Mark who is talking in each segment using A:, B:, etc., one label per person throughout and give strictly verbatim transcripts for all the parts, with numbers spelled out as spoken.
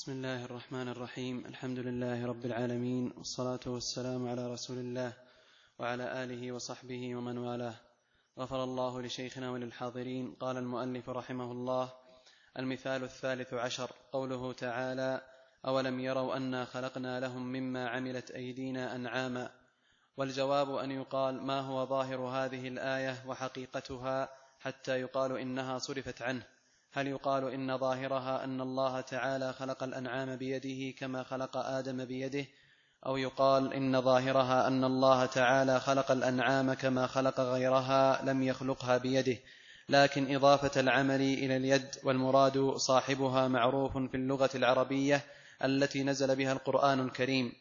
A: بسم الله الرحمن الرحيم. الحمد لله رب العالمين، والصلاة والسلام على رسول الله وعلى آله وصحبه ومن والاه. غفر الله لشيخنا وللحاضرين. قال المؤلف رحمه الله: المثال الثالث عشر، قوله تعالى: أولم يروا أنا خلقنا لهم مما عملت أيدينا أنعاما. والجواب أن يقال: ما هو ظاهر هذه الآية وحقيقتها حتى يقال إنها صرفت عنه؟ هل يقال إن ظاهرها أن الله تعالى خلق الأنعام بيده كما خلق آدم بيده، أو يقال إن ظاهرها أن الله تعالى خلق الأنعام كما خلق غيرها لم يخلقها بيده، لكن إضافة العمل إلى اليد، والمراد صاحبها معروف في اللغة العربية التي نزل بها القرآن الكريم.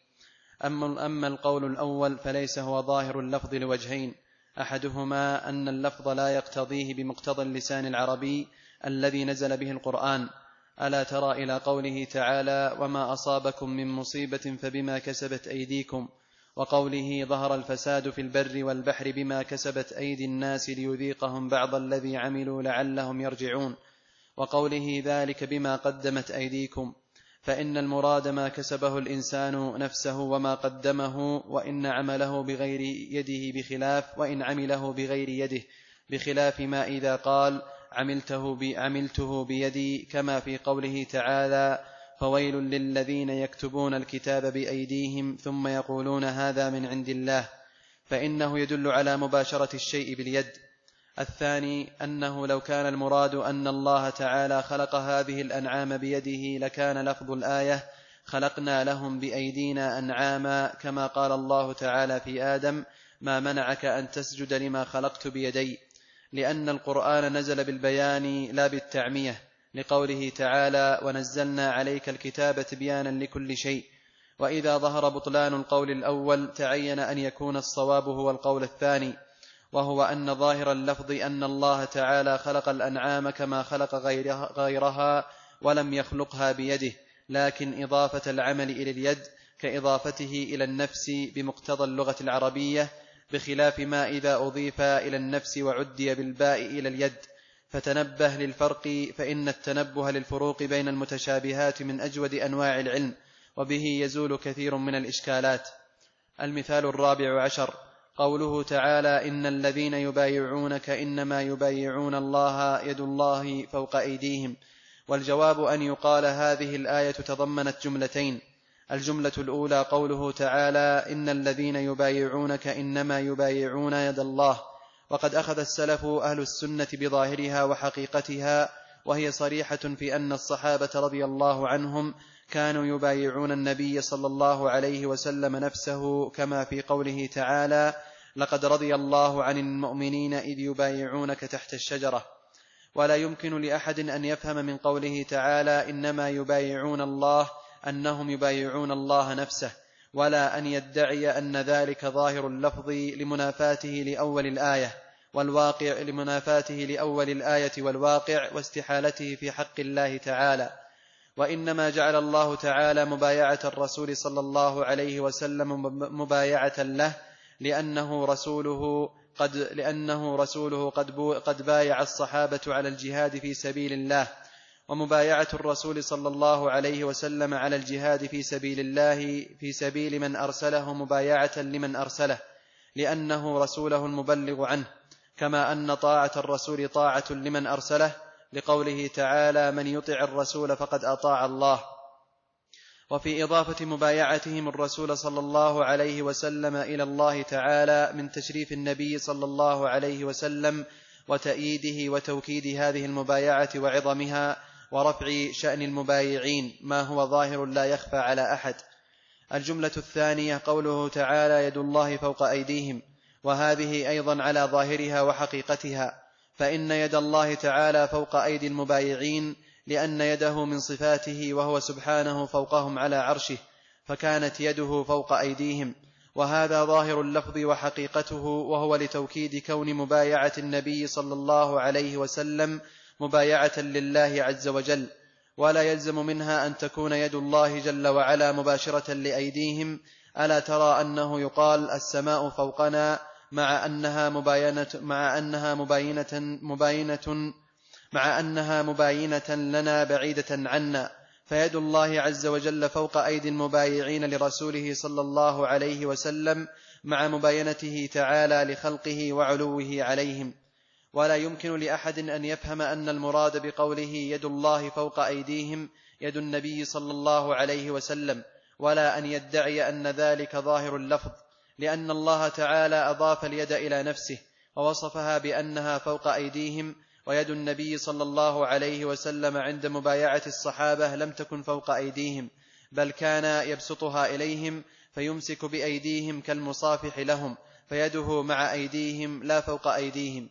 A: أما القول الأول فليس هو ظاهر اللفظ لوجهين: أحدهما أن اللفظ لا يقتضيه بمقتضى اللسان العربي الذي نزل به القرآن. ألا ترى إلى قوله تعالى: وما أصابكم من مصيبة فبما كسبت أيديكم، وقوله: ظهر الفساد في البر والبحر بما كسبت أيدي الناس ليذيقهم بعض الذي عملوا لعلهم يرجعون، وقوله: ذلك بما قدمت أيديكم. فإن المراد ما كسبه الإنسان نفسه وما قدمه، وإن عمله بغير يده بخلاف وإن عمله بغير يده، بخلاف ما إذا قال: عملته, عملته بيدي، كما في قوله تعالى: فويل للذين يكتبون الكتاب بأيديهم ثم يقولون هذا من عند الله، فإنه يدل على مباشرة الشيء باليد. الثاني أنه لو كان المراد أن الله تعالى خلق هذه الأنعام بيده لكان لفظ الآية: خلقنا لهم بأيدينا أنعاما، كما قال الله تعالى في آدم: ما منعك أن تسجد لما خلقت بيدي، لأن القرآن نزل بالبيان لا بالتعمية، لقوله تعالى: ونزلنا عليك الكتاب تبيانا لكل شيء. وإذا ظهر بطلان القول الأول تعين أن يكون الصواب هو القول الثاني، وهو أن ظاهر اللفظ أن الله تعالى خلق الأنعام كما خلق غيرها ولم يخلقها بيده، لكن إضافة العمل إلى اليد كإضافته إلى النفس بمقتضى اللغة العربية، بخلاف ما إذا أضيف إلى النفس وعدي بالباء إلى اليد. فتنبه للفرق، فإن التنبه للفروق بين المتشابهات من أجود أنواع العلم، وبه يزول كثير من الإشكالات. المثال الرابع عشر، قوله تعالى: إن الذين يبايعونك إنما يبايعون الله يد الله فوق أيديهم. والجواب أن يقال: هذه الآية تضمنت جملتين. الجملة الأولى قوله تعالى: إن الذين يبايعونك إنما يبايعون يد الله، وقد أخذ السلف أهل السنة بظاهرها وحقيقتها، وهي صريحة في أن الصحابة رضي الله عنهم كانوا يبايعون النبي صلى الله عليه وسلم نفسه، كما في قوله تعالى: لقد رضي الله عن المؤمنين إذ يبايعونك تحت الشجرة. ولا يمكن لأحد أن يفهم من قوله تعالى: إنما يبايعون الله أنهم يبايعون الله نفسه، ولا أن يدعي أن ذلك ظاهر اللفظ لمنافاته لأول الآية والواقع لمنافاته لأول الآية والواقع واستحالته في حق الله تعالى. وإنما جعل الله تعالى مبايعة الرسول صلى الله عليه وسلم مبايعة له لأنه رسوله قد, لأنه رسوله قد, قد بايع الصحابة على الجهاد في سبيل الله، ومبايعة الرسول صلى الله عليه وسلم على الجهاد في سبيل الله في سبيل من أرسله مبايعة لمن أرسله، لأنه رسوله المبلغ عنه، كما أن طاعة الرسول طاعة لمن أرسله، لقوله تعالى: من يطع الرسول فقد أطاع الله. وفي إضافة مبايعتهم الرسول صلى الله عليه وسلم إلى الله تعالى من تشريف النبي صلى الله عليه وسلم وتأييده وتوكيد هذه المبايعة وعظمها ورفع شأن المبايعين ما هو ظاهر لا يخفى على أحد. الجملة الثانية قوله تعالى: يد الله فوق أيديهم، وهذه أيضا على ظاهرها وحقيقتها، فإن يد الله تعالى فوق أيدي المبايعين لأن يده من صفاته، وهو سبحانه فوقهم على عرشه، فكانت يده فوق أيديهم، وهذا ظاهر اللفظ وحقيقته، وهو لتوكيد كون مبايعة النبي صلى الله عليه وسلم مبايعة لله عز وجل. ولا يلزم منها أن تكون يد الله جل وعلا مباشرة لأيديهم. ألا ترى أنه يقال: السماء فوقنا، مع أنها مباينة مع أنها مباينة مباينة مع أنها مباينة لنا بعيدة عنا،
B: فيد الله عز وجل فوق أيدي المبايعين لرسوله صلى الله عليه وسلم مع مباينته تعالى لخلقه وعلوه عليهم. ولا يمكن لأحد أن يفهم أن المراد بقوله يد الله فوق أيديهم يد النبي صلى الله عليه وسلم، ولا أن يدعي أن ذلك ظاهر اللفظ، لأن الله تعالى أضاف اليد إلى نفسه ووصفها بأنها فوق أيديهم، ويد النبي صلى الله عليه وسلم عند مبايعة الصحابة لم تكن فوق أيديهم، بل كان يبسطها إليهم فيمسك بأيديهم كالمصافح لهم، فيده مع أيديهم لا فوق أيديهم.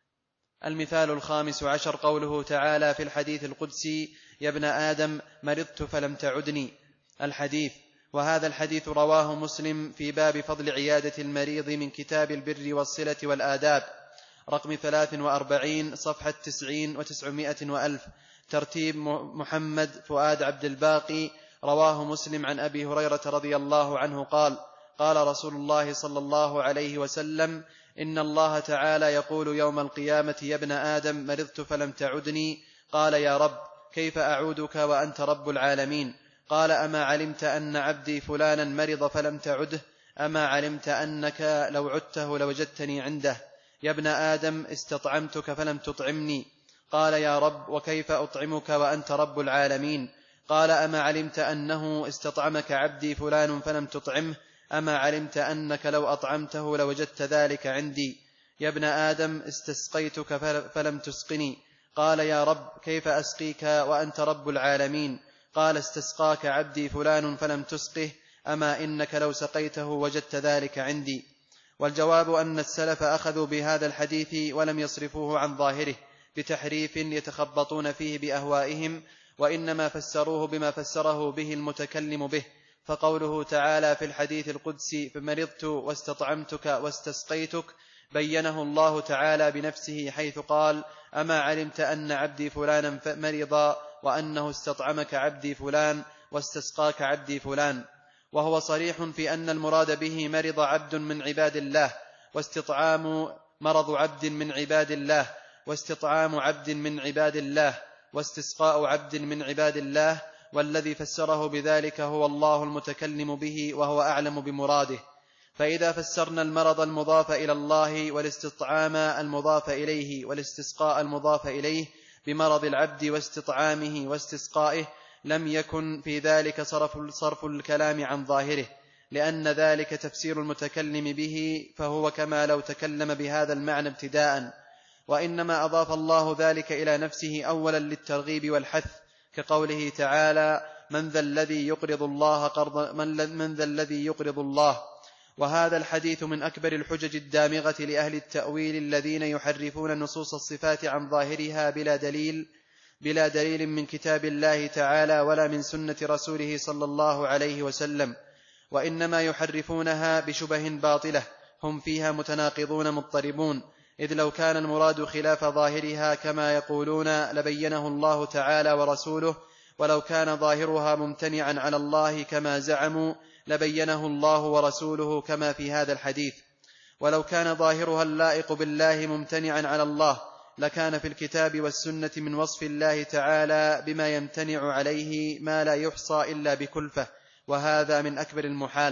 B: المثال الخامس عشر قوله تعالى في الحديث القدسي: يا ابن آدم مرضت فلم تعدني، الحديث. وهذا الحديث رواه مسلم في باب فضل عيادة المريض من كتاب البر والصلة والآداب رقم ثلاث وأربعين صفحة تسعين وتسعمائة وألف، ترتيب محمد فؤاد عبد الباقي. رواه مسلم عن أبي هريرة رضي الله عنه قال: قال رسول الله صلى الله عليه وسلم: إن الله تعالى يقول يوم القيامة: يا ابن آدم مرضت فلم تعدني. قال: يا رب كيف أعودك وأنت رب العالمين؟ قال: أما علمت أن عبدي فلانا مرض فلم تعده؟ أما علمت أنك لو عدته لوجدتني عنده؟ يا ابن آدم استطعمتك فلم تطعمني. قال: يا رب وكيف أطعمك وأنت رب العالمين؟ قال: أما علمت أنه استطعمك عبدي فلان فلم تطعمه؟ أما علمت أنك لو أطعمته لوجدت ذلك عندي؟ يا ابن آدم استسقيتك فلم تسقني. قال: يا رب كيف أسقيك وأنت رب العالمين؟ قال: استسقاك عبدي فلان فلم تسقه، أما إنك لو سقيته وجدت ذلك عندي. والجواب أن السلف أخذوا بهذا الحديث ولم يصرفوه عن ظاهره بتحريف يتخبطون فيه بأهوائهم، وإنما فسروه بما فسره به المتكلم به. فقوله تعالى في الحديث القدسي: فمرضت واستطعمتك واستسقيتك، بينه الله تعالى بنفسه حيث قال: أما علمت أن عبدي فلانا مرض، وأنه استطعمك عبدي فلان واستسقاك عبدي فلان. وهو صريح في أن المراد به مرض عبد من عباد الله، واستطعام مرض عبد من عباد الله، واستطعام عبد من عباد الله، واستسقاء عبد من عباد الله. والذي فسره بذلك هو الله المتكلم به، وهو أعلم بمراده. فإذا فسرنا المرض المضاف إلى الله والاستطعام المضاف إليه والاستسقاء المضاف إليه بمرض العبد واستطعامه واستسقائه، لم يكن في ذلك صرف, صرف الكلام عن ظاهره، لأن ذلك تفسير المتكلم به، فهو كما لو تكلم بهذا المعنى ابتداء. وإنما أضاف الله ذلك إلى نفسه أولا للترغيب والحث، كقوله تعالى: من ذا الذي يقرض الله قرض من, من ذا الذي يقرض الله. وهذا الحديث من أكبر الحجج الدامغة لأهل التأويل الذين يحرفون نصوص الصفات عن ظاهرها بلا دليل بلا دليل من كتاب الله تعالى ولا من سنة رسوله صلى الله عليه وسلم، وإنما يحرفونها بشبه باطلة هم فيها متناقضون مضطربون. إذ لو كان المراد خلاف ظاهرها كما يقولون لبينه الله تعالى ورسوله، ولو كان ظاهرها ممتنعا على الله كما زعموا لبينه الله ورسوله كما في هذا الحديث. ولو كان ظاهرها اللائق بالله ممتنعا على الله لكان في الكتاب والسنة من وصف الله تعالى بما يمتنع عليه ما لا يحصى إلا بكلفة، وهذا من أكبر المحال.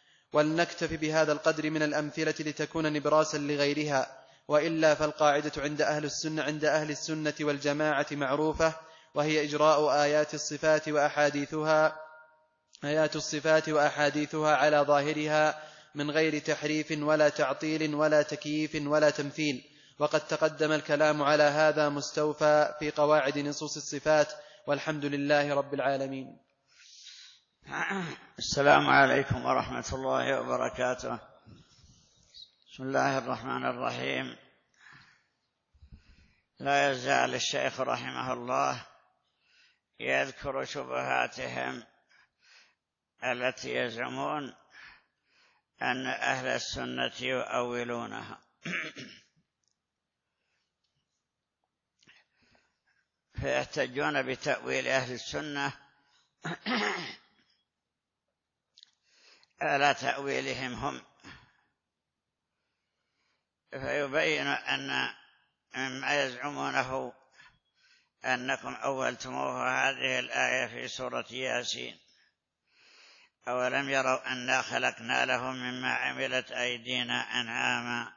B: ولنكتف بهذا القدر من الأمثلة لتكون نبراسا لغيرها، وإلا فالقاعدة عند أهل السنة عند أهل السنة والجماعة معروفة، وهي إجراء آيات الصفات وأحاديثها آيات الصفات وأحاديثها على ظاهرها من غير تحريف ولا تعطيل ولا تكييف ولا تمثيل. وقد تقدم الكلام على هذا مستوفى في قواعد نصوص الصفات، والحمد لله رب العالمين.
C: السلام عليكم ورحمة الله وبركاته. بسم الله الرحمن الرحيم. لا يزال الشيخ رحمه الله يذكر شبهاتهم التي يزعمون أن أهل السنة يؤولونها. فيحتجون بتأويل أهل السنة على تأويلهم هم، فيبين أن مما يزعمونه أنكم أولتموه هذه الآية في سورة ياسين: أولم يروا أنا خلقنا لهم مما عملت أيدينا أنعاما.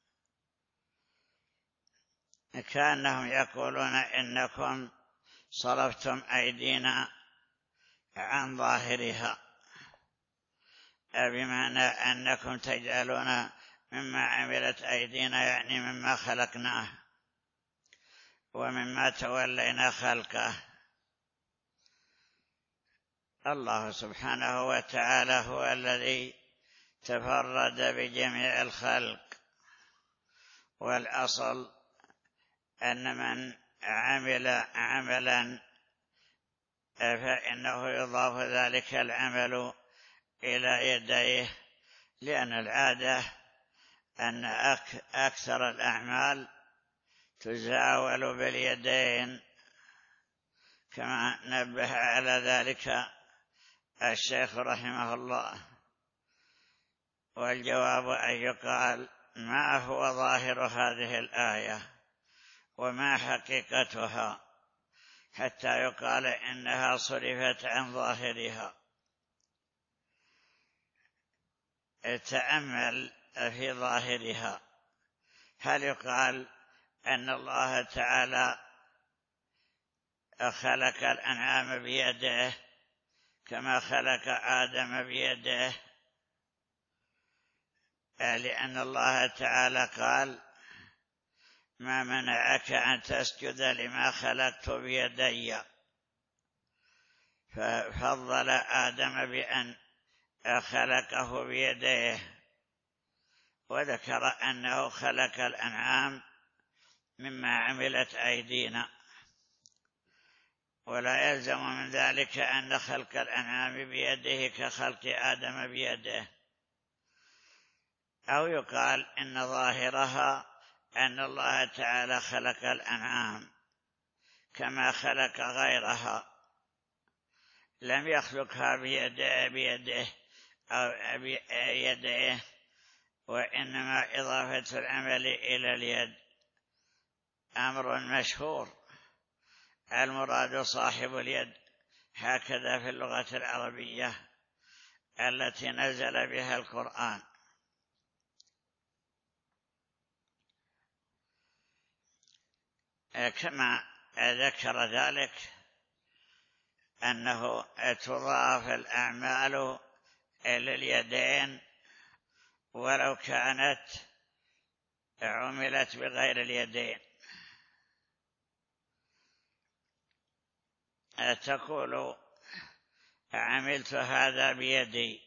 C: كأنهم يقولون إنكم صرفتم أيدينا عن ظاهرها، بمعنى أنكم تجعلون مما عملت أيدينا يعني مما خلقناه ومما تولينا خلقه. الله سبحانه وتعالى هو الذي تفرد بجميع الخلق، والأصل أن من عمل عملا فإنه يضاف ذلك العمل إلى يديه، لأن العادة أن أكثر الأعمال تزاول باليدين، كما نبه على ذلك الشيخ رحمه الله. والجواب أن يقال: ما هو ظاهر هذه الآية وما حقيقتها حتى يقال إنها صرفت عن ظاهرها؟ تأمل في ظاهرها. هل يقال أن الله تعالى خلق الأنعام بيده كما خلق آدم بيده؟ لأن الله تعالى قال: ما منعك أن تسجد لما خلقت بيدي، ففضل آدم بأن خلقه بيديه، وذكر أنه خلق الأنعام مما عملت أيدينا، ولا يلزم من ذلك أن خلق الأنعام بيده كخلق آدم بيده. أو يقال إن ظاهرها أن الله تعالى خلق الأنعام كما خلق غيرها، لم يخلقها بيده, بيده أو بيده، وإنما إضافة العمل إلى اليد أمر مشهور، المراد صاحب اليد، هكذا في اللغة العربية التي نزل بها القرآن. كما ذكر ذلك أنه تضاف الأعمال إلى اليدين ولو كانت عملت بغير اليدين. تقول: عملت هذا بيدي،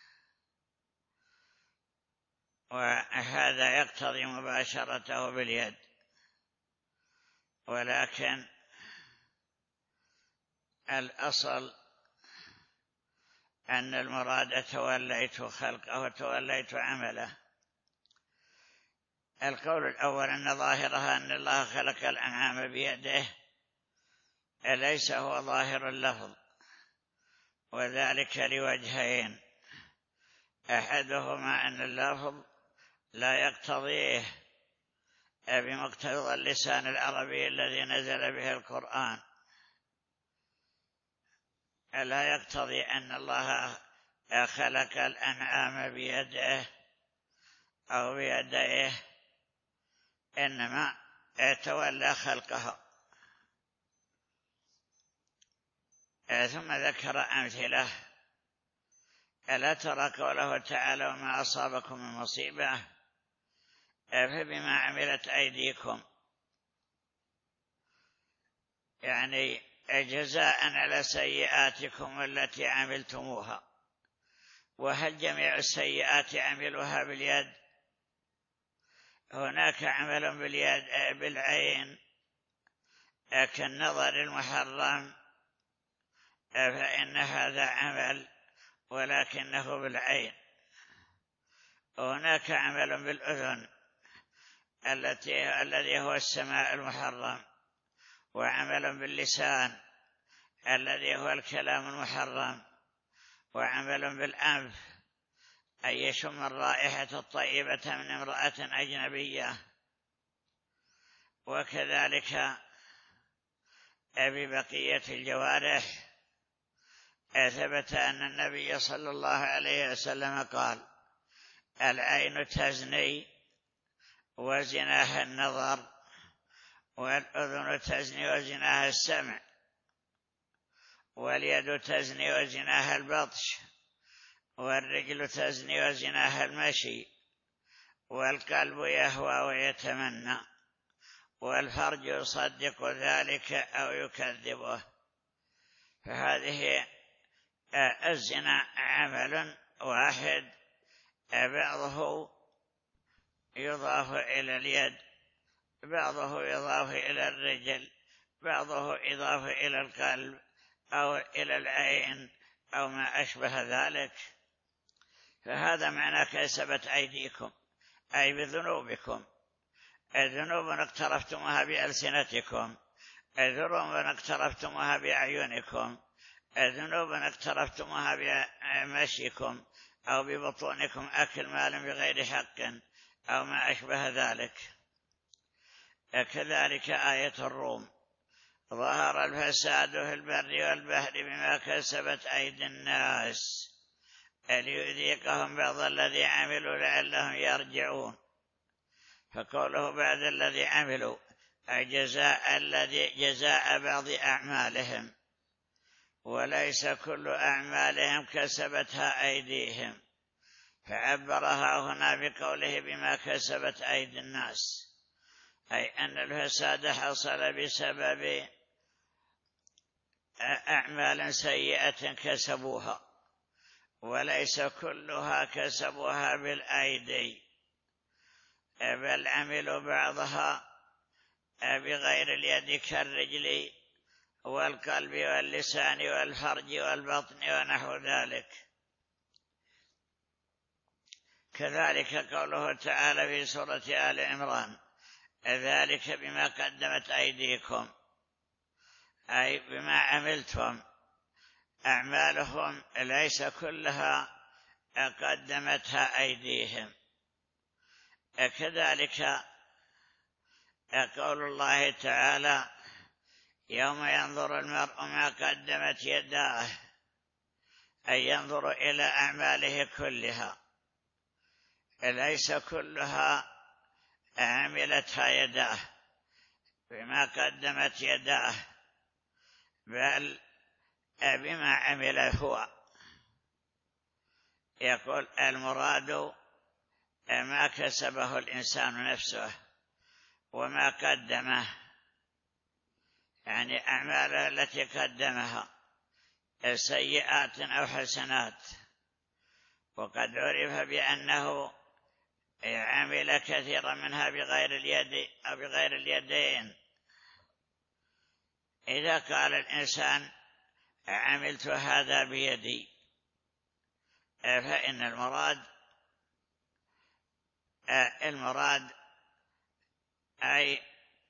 C: وهذا يقتضي مباشرته باليد، ولكن الأصل أن المراد توليت خلقه وتوليت عمله. القول الأول أن ظاهرها أن الله خلق الأنعام بيده ليس هو ظاهر اللفظ، وذلك لوجهين: أحدهما أن اللفظ لا يقتضيه بمقتضى اللسان العربي الذي نزل به القرآن، لا يقتضي أن الله خلق الأنعام بيده أو بيديه، إنما تولى خلقها. ثم ذكر أمثلة: ألا ترى قوله تعالى: وما أصابكم من مصيبة فبما عملت أيديكم، يعني جزاء على سيئاتكم التي عملتموها. وهل جميع السيئات عملوها باليد؟ هناك عمل باليد بالعين كالنظر المحرم، فإن هذا عمل ولكنه بالعين. هناك عمل بالأذن التي الذي هو السماع المحرم، وعمل باللسان الذي هو الكلام المحرم، وعمل بالأنف أن يشم الرائحة الطيبة من امرأة أجنبية. وكذلك ببقية الجوارح، ثبت أن النبي صلى الله عليه وسلم قال: العين تزني وزناها النظر، والأذن تزني وزناها السمع، واليد تزني وزناها البطش، والرجل تزني وزناها المشي، والقلب يهوى ويتمنى، والفرج يصدق ذلك أو يكذبه. فهذه الزنا عمل واحد، بعضه يضاف إلى اليد، بعضه يضاف إلى الرجل، بعضه يضاف إلى القلب أو إلى العين أو ما أشبه ذلك. فهذا معنى كسبت أيديكم، أي بذنوبكم، الذنوب اقترفتموها بألسنتكم، الذنوب اقترفتموها بأعينكم، الذنوب اقترفتموها بمشيكم أو ببطونكم، أكل مال بغير حق أو ما أشبه ذلك. كذلك آية الروم: ظهر الفساد في البر والبحر بما كسبت أيدي الناس ليذيقهم بعض الذي عملوا لعلهم يرجعون. فقوله بعد الذي عملوا أي جزاء الذي جزاء بعض أعمالهم، وليس كل أعمالهم كسبتها أيديهم، فعبرها هنا بقوله بما كسبت أيدي الناس، أي أن الفساد حصل بسبب أعمال سيئة كسبوها، وليس كلها كسبوها بالأيدي، بل عملوا بعضها بغير اليد كالرجل والقلب واللسان والفرج والبطن ونحو ذلك. كذلك قوله تعالى في سورة آل عمران: ذلك بما قدمت أيديكم، أي بما عملتم. أعمالهم ليس كلها قدمتها أيديهم. كذلك قول الله تعالى: يوم ينظر المرء ما قدمت يداه، أي ينظر إلى أعماله كلها، ليس كلها عملتها يداه بما قدمت يداه، بل بما عمل هو. يقول: المراد ما كسبه الإنسان نفسه وما قدمه، يعني أعماله التي قدمها، سيئات أو حسنات. وقد عرف بأنه عمل كثيرا منها بغير اليد أو بغير اليدين. إذا قال الإنسان عملت هذا بيدي، فإن المراد المراد أي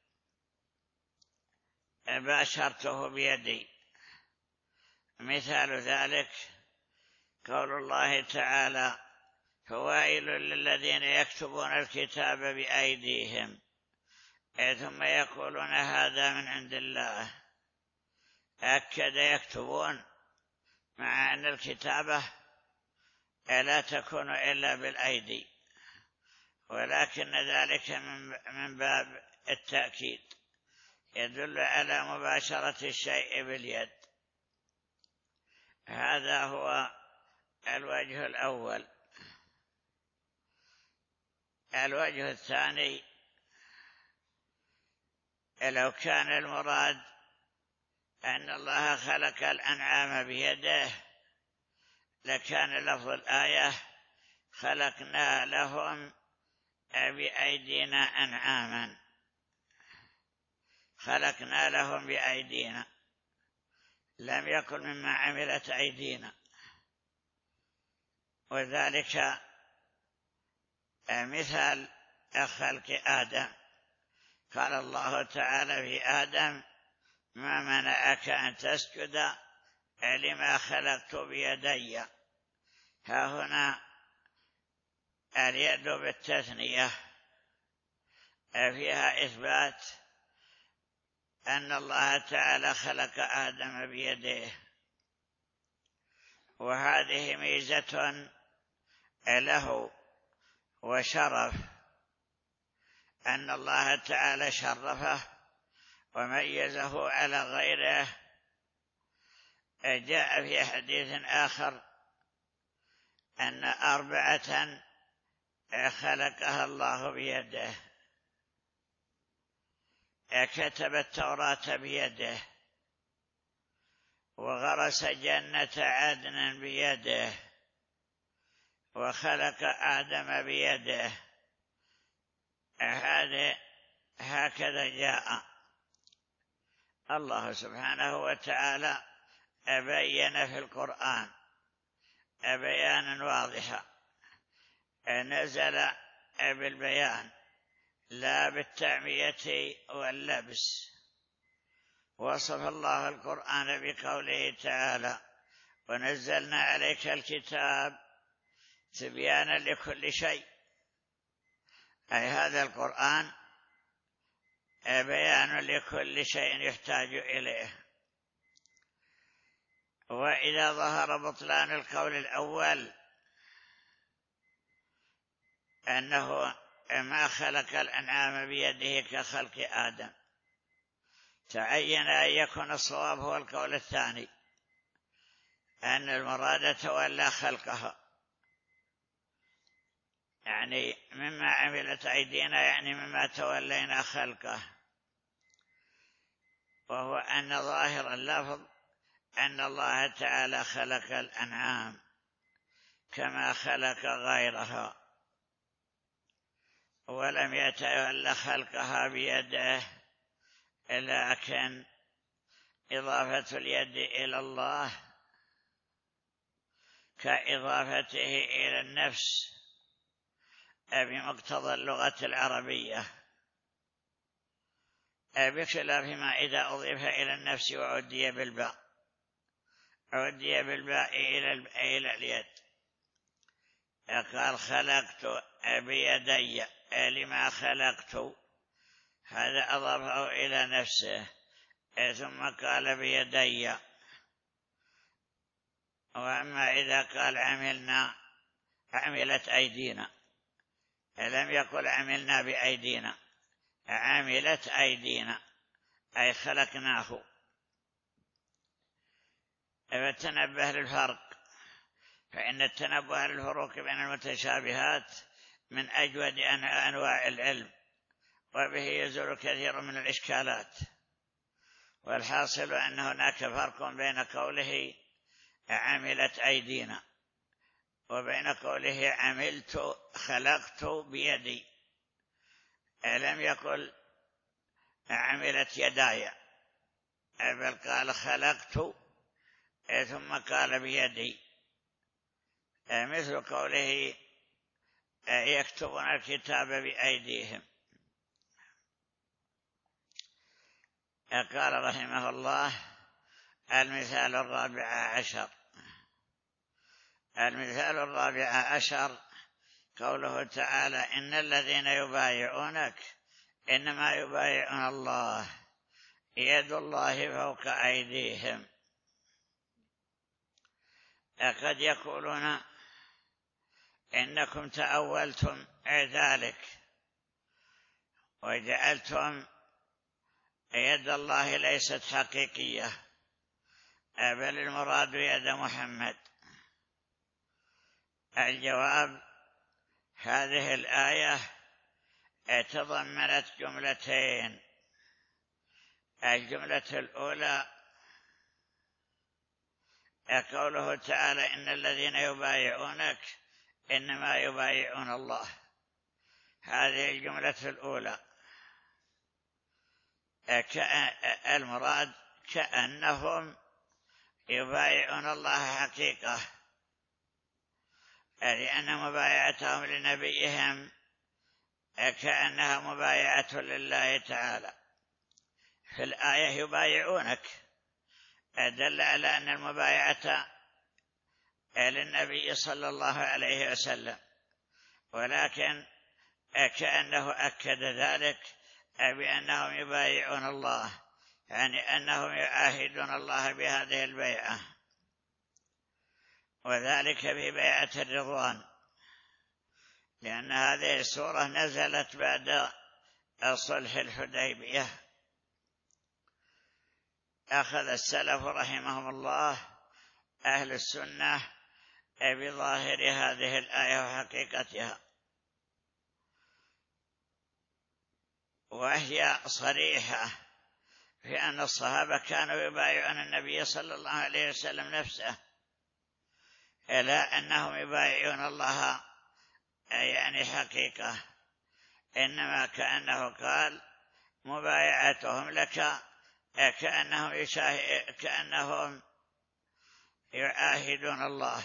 C: باشرته بيدي. مثال ذلك قول الله تعالى: فويل للذين يكتبون الكتاب بأيديهم ثم يقولون هذا من عند الله. أكد يكتبون، مع أن الكتابة لا تكون إلا بالأيدي، ولكن ذلك من باب التأكيد، يدل على مباشرة الشيء باليد. هذا هو الوجه الأول. الوجه الثاني: لو كان المراد أن الله خلق الأنعام بيده لكان لفظ الآية خلقنا لهم بأيدينا أنعاما، خلقنا لهم بأيدينا، لم يكن مما عملت أيدينا. وذلك مثال خلق آدم، قال الله تعالى في آدم: ما منعك أن تسجد لما خلقت بيدي. ها هنا اليد بالتثنية فيها إثبات أن الله تعالى خلق آدم بيده، وهذه ميزة له وشرف، أن الله تعالى شرفه وميزه على غيره. جاء في حديث آخر أن أربعة خلقها الله بيده: كتب التوراة بيده، وغرس جنة عدن بيده، وخلق آدم بيده. هذا هكذا جاء. الله سبحانه وتعالى أبين في القرآن بيانا واضحا، نزل بالبيان لا بالتعمية واللبس. وصف الله القرآن بقوله تعالى: ونزلنا عليك الكتاب تبيانا لكل شيء، أي هذا القرآن بيان لكل شيء يحتاج إليه. وإذا ظهر بطلان القول الأول أنه ما خلق الأنعام بيده كخلق آدم، تعين أن يكون الصواب هو القول الثاني، أن المراد تولى خلقها، يعني مما عملت أيدينا، يعني مما تولينا خلقه. وهو أن ظاهر اللفظ أن الله تعالى خلق الأنعام كما خلق غيرها، ولم يتولى خلقها بيده، لكن إضافة اليد إلى الله كإضافته إلى النفس بمقتضى اللغة العربية، بخلاف ما إذا أضيف إلى النفس وعدي بالباء، عدي بالباء إلى اليد. قال خلقت بيدي، لما خلقت، هذا أضافه إلى نفسه، ثم قال بيدي. وأما إذا قال عملنا، عملت أيدينا، لم يقل عملنا بأيدينا، عملت أيدينا أي خلقناه. فتنبه للفرق، فإن التنبه للفروق بين المتشابهات من أجود أنواع العلم، وبه يزول كثير من الإشكالات. والحاصل أن هناك فرق بين قوله عملت أيدينا وبين قوله عملت خلقت بيدي. لم يقل عملت يداي، بل قال خلقت ثم قال بيدي، مثل قوله يكتبون الكتاب بأيديهم. قال رحمه الله: المثال الرابع عشر. المثال الرابع عشر قوله تعالى: إن الذين يبايعونك إنما يبايعون الله يد الله فوق أيديهم. قد يقولون إنكم تأولتم ذلك وجعلتم يد الله ليست حقيقية، بل المراد يد محمد. الجواب: هذه الآية تضمنت جملتين. الجملة الأولى قوله تعالى: إن الذين يبايعونك إنما يبايعون الله. هذه الجملة الأولى، المراد كأنهم يبايعون الله حقيقة، لأن مبايعتهم لنبيهم كأنها مبايعة لله تعالى. في الآية يبايعونك دل على أن المبايعة للنبي صلى الله عليه وسلم، ولكن كأنه أكد ذلك بأنهم يبايعون الله، يعني أنهم يعاهدون الله بهذه البيعة، وذلك ببيعة الرضوان، لأن هذه السورة نزلت بعد صلح الحديبية. أخذ السلف رحمهم الله أهل السنة بظاهر هذه الآية وحقيقتها، وهي صريحة في أن الصحابة كانوا يبايعون النبي صلى الله عليه وسلم نفسه، إلى أنهم يبايعون الله يعني حقيقة، إنما كأنه قال مبايعتهم لك كأنهم, يشاه... كأنهم يعاهدون الله.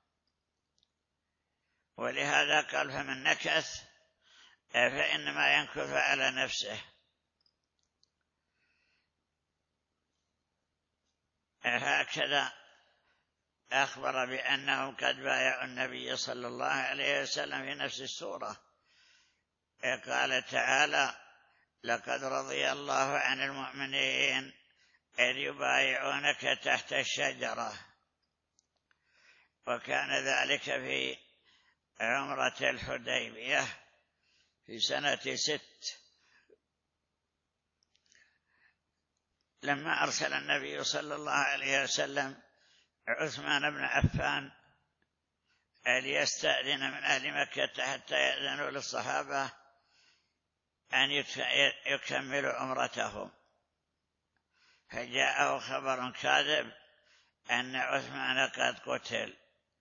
C: ولهذا قال فمن نكث فإنما ينكث على نفسه. هكذا أخبر بأنهم قد بايعوا النبي صلى الله عليه وسلم في نفس السورة. قال تعالى لقد رضي الله عن المؤمنين إذ يبايعونك تحت الشجرة، وكان ذلك في عمرة الحديبية في سنة ست، لما أرسل النبي صلى الله عليه وسلم عثمان بن عفان ليستأذن من أهل مكة حتى يأذنوا للصحابة أن يكملوا عمرتهم، فجاءه خبر كاذب أن عثمان قد قتل،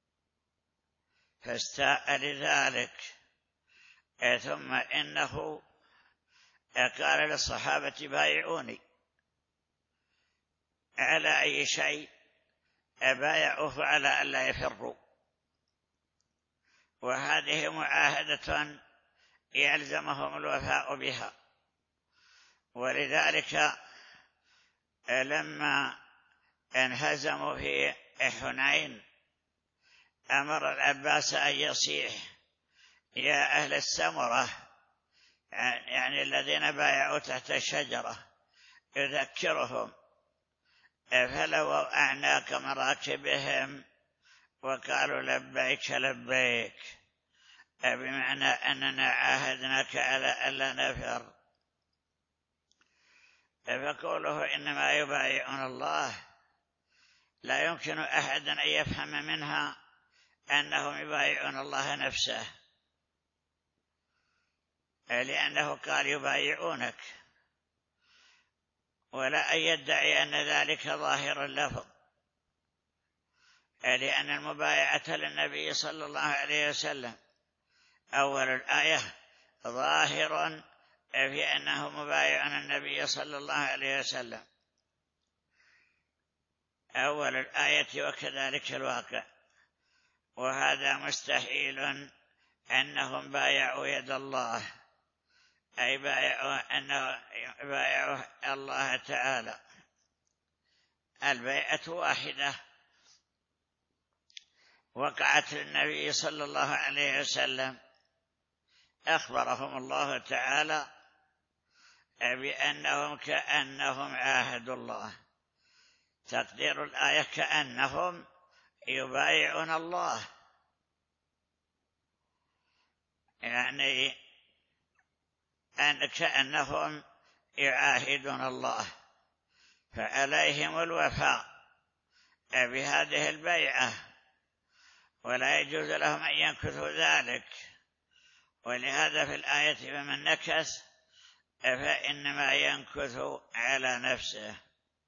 C: فاستاء لذلك. ثم إنه قال للصحابة بايعوني على أي شيء، بايعوه على ألا يفروا، وهذه معاهدة يلزمهم الوفاء بها. ولذلك لما انهزموا في حنين أمر العباس أن يصيح يا أهل السمرة، يعني الذين بايعوا تحت الشجرة، يذكرهم، فلووا أعناق مراكبهم وقالوا لبيك لبيك، بمعنى أننا عاهدناك على ألا نفر. فقوله إنما يبايعون الله لا يمكن أحد أن يفهم منها أنهم يبايعون الله نفسه، لأنه قال يبايعونك، ولا أن يدعي أن ذلك ظاهر اللفظ، لأن المبايعة للنبي صلى الله عليه وسلم أول الآية ظاهر في أنه مبايع النبي صلى الله عليه وسلم أول الآية، وكذلك الواقع، وهذا مستحيل أنهم بايعوا يد الله، أي بايعوا أنه بايعوا الله تعالى. البيعة واحدة وقعت للنبي صلى الله عليه وسلم، أخبرهم الله تعالى بأنهم كأنهم عاهدوا الله. تقدير الآية كأنهم يبايعون الله، يعني أن كأنهم يعاهدون الله، فعليهم الوفاء بهذه البيعة، ولا يجوز لهم أن ينكثوا ذلك. ولهذا في الآية فمن نكث فإنما ينكث على نفسه.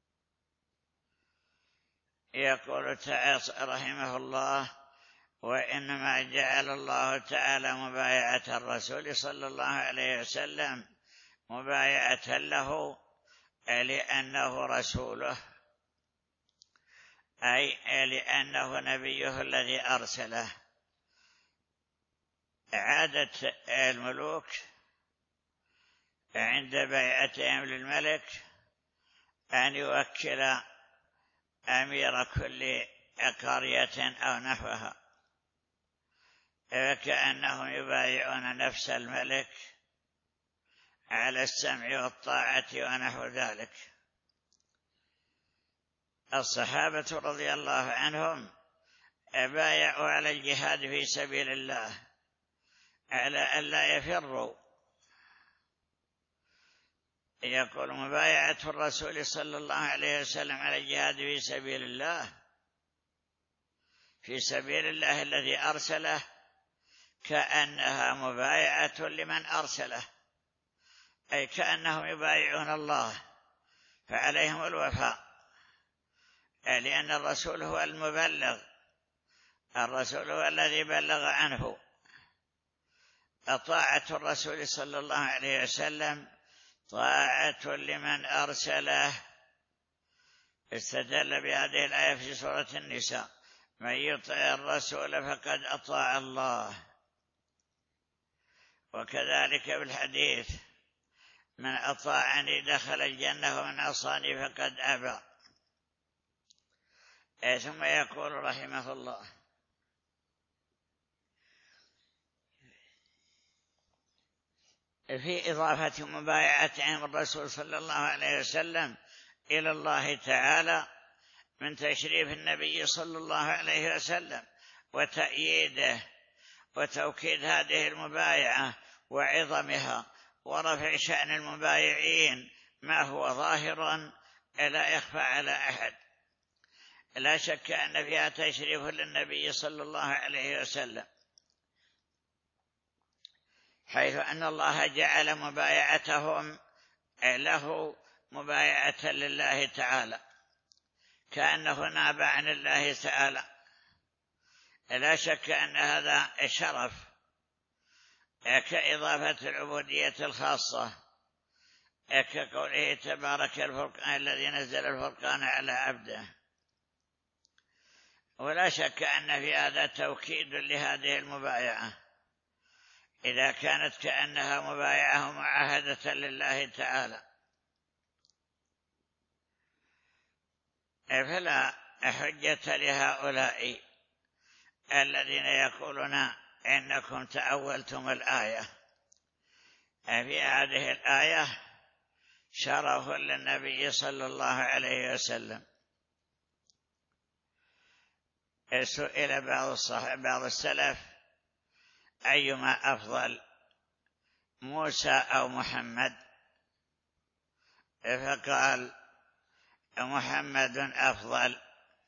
C: يقول تعالى رحمه الله وإنما جعل الله تعالى مبايعة الرسول صلى الله عليه وسلم مبايعة له لأنه رسوله، أي لأنه نبيه الذي أرسله. عادة الملوك عند بيعتهم للملك أن يوكل أمير كل قرية أو نحوها، فكأنهم يبايعون نفس الملك على السمع والطاعة ونحو ذلك. الصحابة رضي الله عنهم بايعوا على الجهاد في سبيل الله على أن لا يفروا. يقول مبايعة الرسول صلى الله عليه وسلم على الجهاد في سبيل الله في سبيل الله الذي أرسله كأنها مبايعة لمن أرسله، أي كأنهم يبايعون الله، فعليهم الوفاء، لأن الرسول هو المبلغ، الرسول هو الذي بلغ عنه. طاعة الرسول صلى الله عليه وسلم طاعة لمن أرسله. استدل بهذه الآية في سورة النساء: من يطع الرسول فقد أطاع الله. وكذلك في الحديث: من أطاعني دخل الجنة ومن عصاني فقد أبى. ثم يقول رحمه الله: في إضافة مبايعتهم الرسول صلى الله عليه وسلم إلى الله تعالى من تشريف النبي صلى الله عليه وسلم وتأييده وتوكيد هذه المبايعة وعظمها ورفع شأن المبايعين ما هو ظاهر لا يخفى على أحد. لا شك أن فيها تشريف للنبي صلى الله عليه وسلم، حيث أن الله جعل مبايعتهم له مبايعة لله تعالى، كأنه ناب عن الله تعالى. لا شك أن هذا الشرف كإضافة العبودية الخاصة، كقوله تبارك الفرقان الذي نزل الفرقان على عبده. ولا شك أن في هذا توكيد لهذه المبايعة إذا كانت كأنها مبايعة معاهدة لله تعالى. فلا حجة لهؤلاء الذين يقولون إنكم تأولتم الآية. في هذه الآية شرف للنبي صلى الله عليه وسلم. سئل بعض الصحابة بعض السلف: أيما أفضل، موسى أو محمد؟ فقال: محمد أفضل،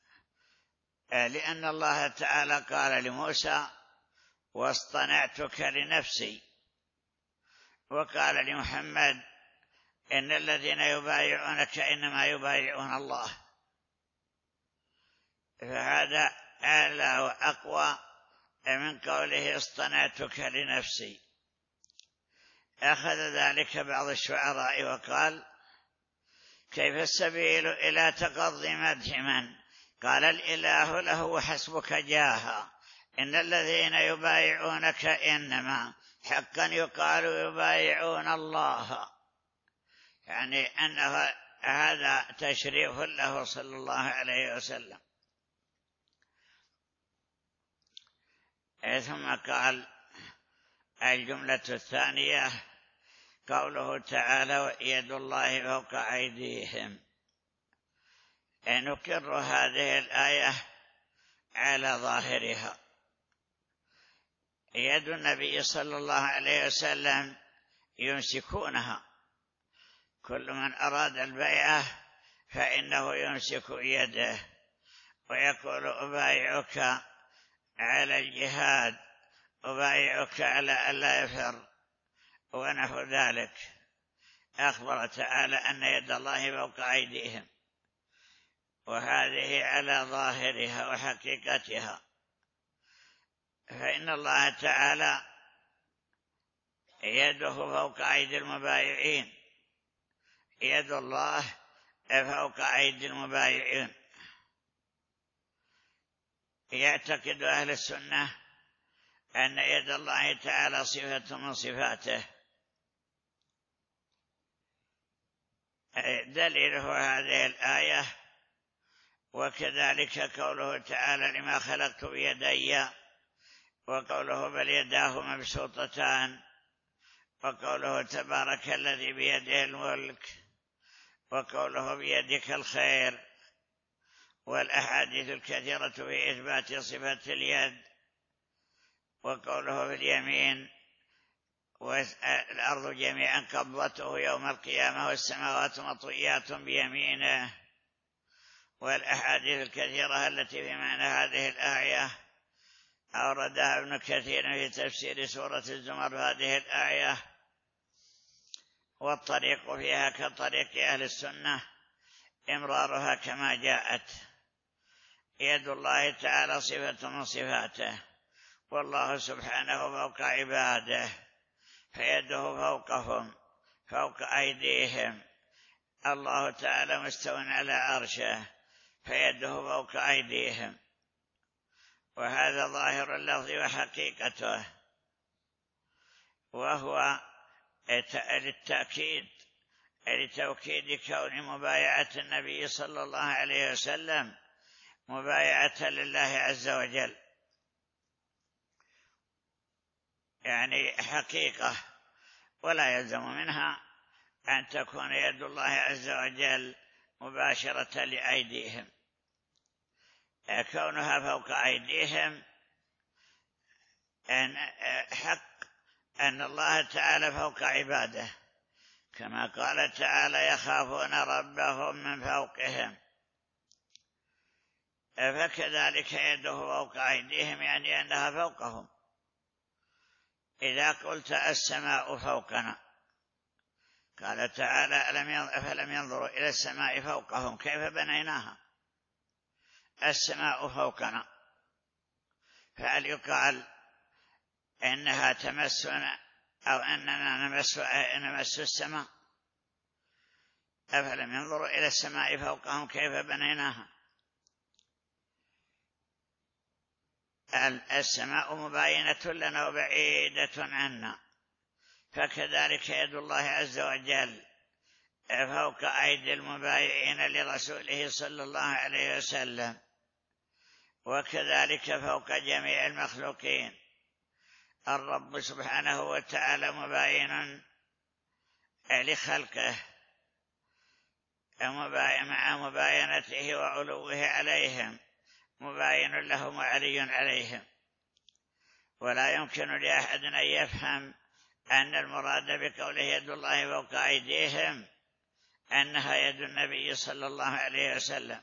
C: لأن الله تعالى قال لموسى: واصطنعتك لنفسي، وقال لمحمد: إن الذين يبايعونك إنما يبايعون الله. فهذا أعلى وأقوى من قوله اصطنعتك لنفسي. أخذ ذلك بعض الشعراء وقال: كيف السبيل إلى تقضي مدح من قال الإله له حسبك جاها، إن الذين يبايعونك إنما حقا يقال يبايعون الله. يعني أن هذا تشريف له صلى الله عليه وسلم. ثم قال الجملة الثانية قوله تعالى: ويد الله فوق أيديهم. نقر هذه الآية على ظاهرها. يد النبي صلى الله عليه وسلم يمسكونها، كل من أراد البيعة فإنه يمسك يده ويقول: أبايعك على الجهاد، أبايعك على ألا يفر، ونحو ذلك. أخبر تعالى أن يد الله فوق أيديهم، وهذه على ظاهرها وحقيقتها. فإن الله تعالى يده فوق أيدي المبايعين، يد الله فوق أيدي المبايعين. يعتقد أهل السنة أن يد الله تعالى صفة من صفاته. دليله هذه الآية، وكذلك قوله تعالى: لما خلقت بيدي، وقوله: بل يداه مبسوطتان، وقوله: تبارك الذي بيده الملك، وقوله: بيدك الخير. والأحاديث الكثيرة في إثبات صفة اليد، وقوله في اليمين والأرض جميعا قبضته يوم القيامة والسماوات مطويات بيمينه، والأحاديث الكثيرة التي في معنى هذه الآية أوردها ابن كثير في تفسير سورة الزمر هذه الآية. والطريق فيها كطريق أهل السنة إمرارها كما جاءت. يد الله تعالى صفة من صفاته، والله سبحانه فوق عباده، فيده فوقهم فوق أيديهم. الله تعالى مستو على عرشه، فيده فوق أيديهم، وهذا ظاهر اللفظ وحقيقته، وهو للتأكيد لتوكيد كون مبايعة النبي صلى الله عليه وسلم مبايعة لله عز وجل، يعني حقيقة، ولا يلزم منها أن تكون يد الله عز وجل مباشرة لأيديهم. كونها فوق أيديهم أن حق أن الله تعالى فوق عباده، كما قال تعالى يخافون ربهم من فوقهم، فكذلك يده فوق أيديهم يعني أنها فوقهم. إذا قلت السماء فوقنا، قال تعالى أفلم ينظروا إلى السماء فوقهم كيف بنيناها، السماء فوقنا، فهل يقال إنها تمسنا أو أننا نمس, نمس السماء؟ أفلم ينظروا إلى السماء فوقهم كيف بنيناها. السماء مباينة لنا وبعيدة عنا، فكذلك يد الله عز وجل فوق أيدي المبايعين لرسوله صلى الله عليه وسلم، وكذلك فوق جميع المخلوقين. الرب سبحانه وتعالى مباين لخلقه مع مباينته وعلوه عليهم، مباين لهم وعلي عليهم. ولا يمكن لأحد أن يفهم أن المراد بقوله يد الله فوق أيديهم أنها يد النبي صلى الله عليه وسلم،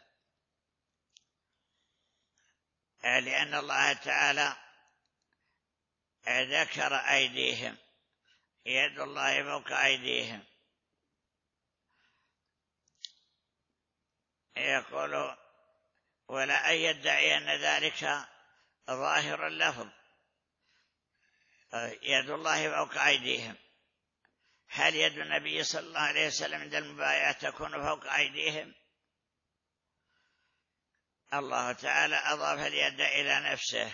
C: لأن الله تعالى ذكر أيديهم، يد الله فوق أيديهم. يقول ولا أن يدعي أن ذلك ظاهر اللفظ، يد الله فوق أيديهم. هل يد النبي صلى الله عليه وسلم عند المبايعة تكون فوق أيديهم؟ الله تعالى أضاف اليد إلى نفسه،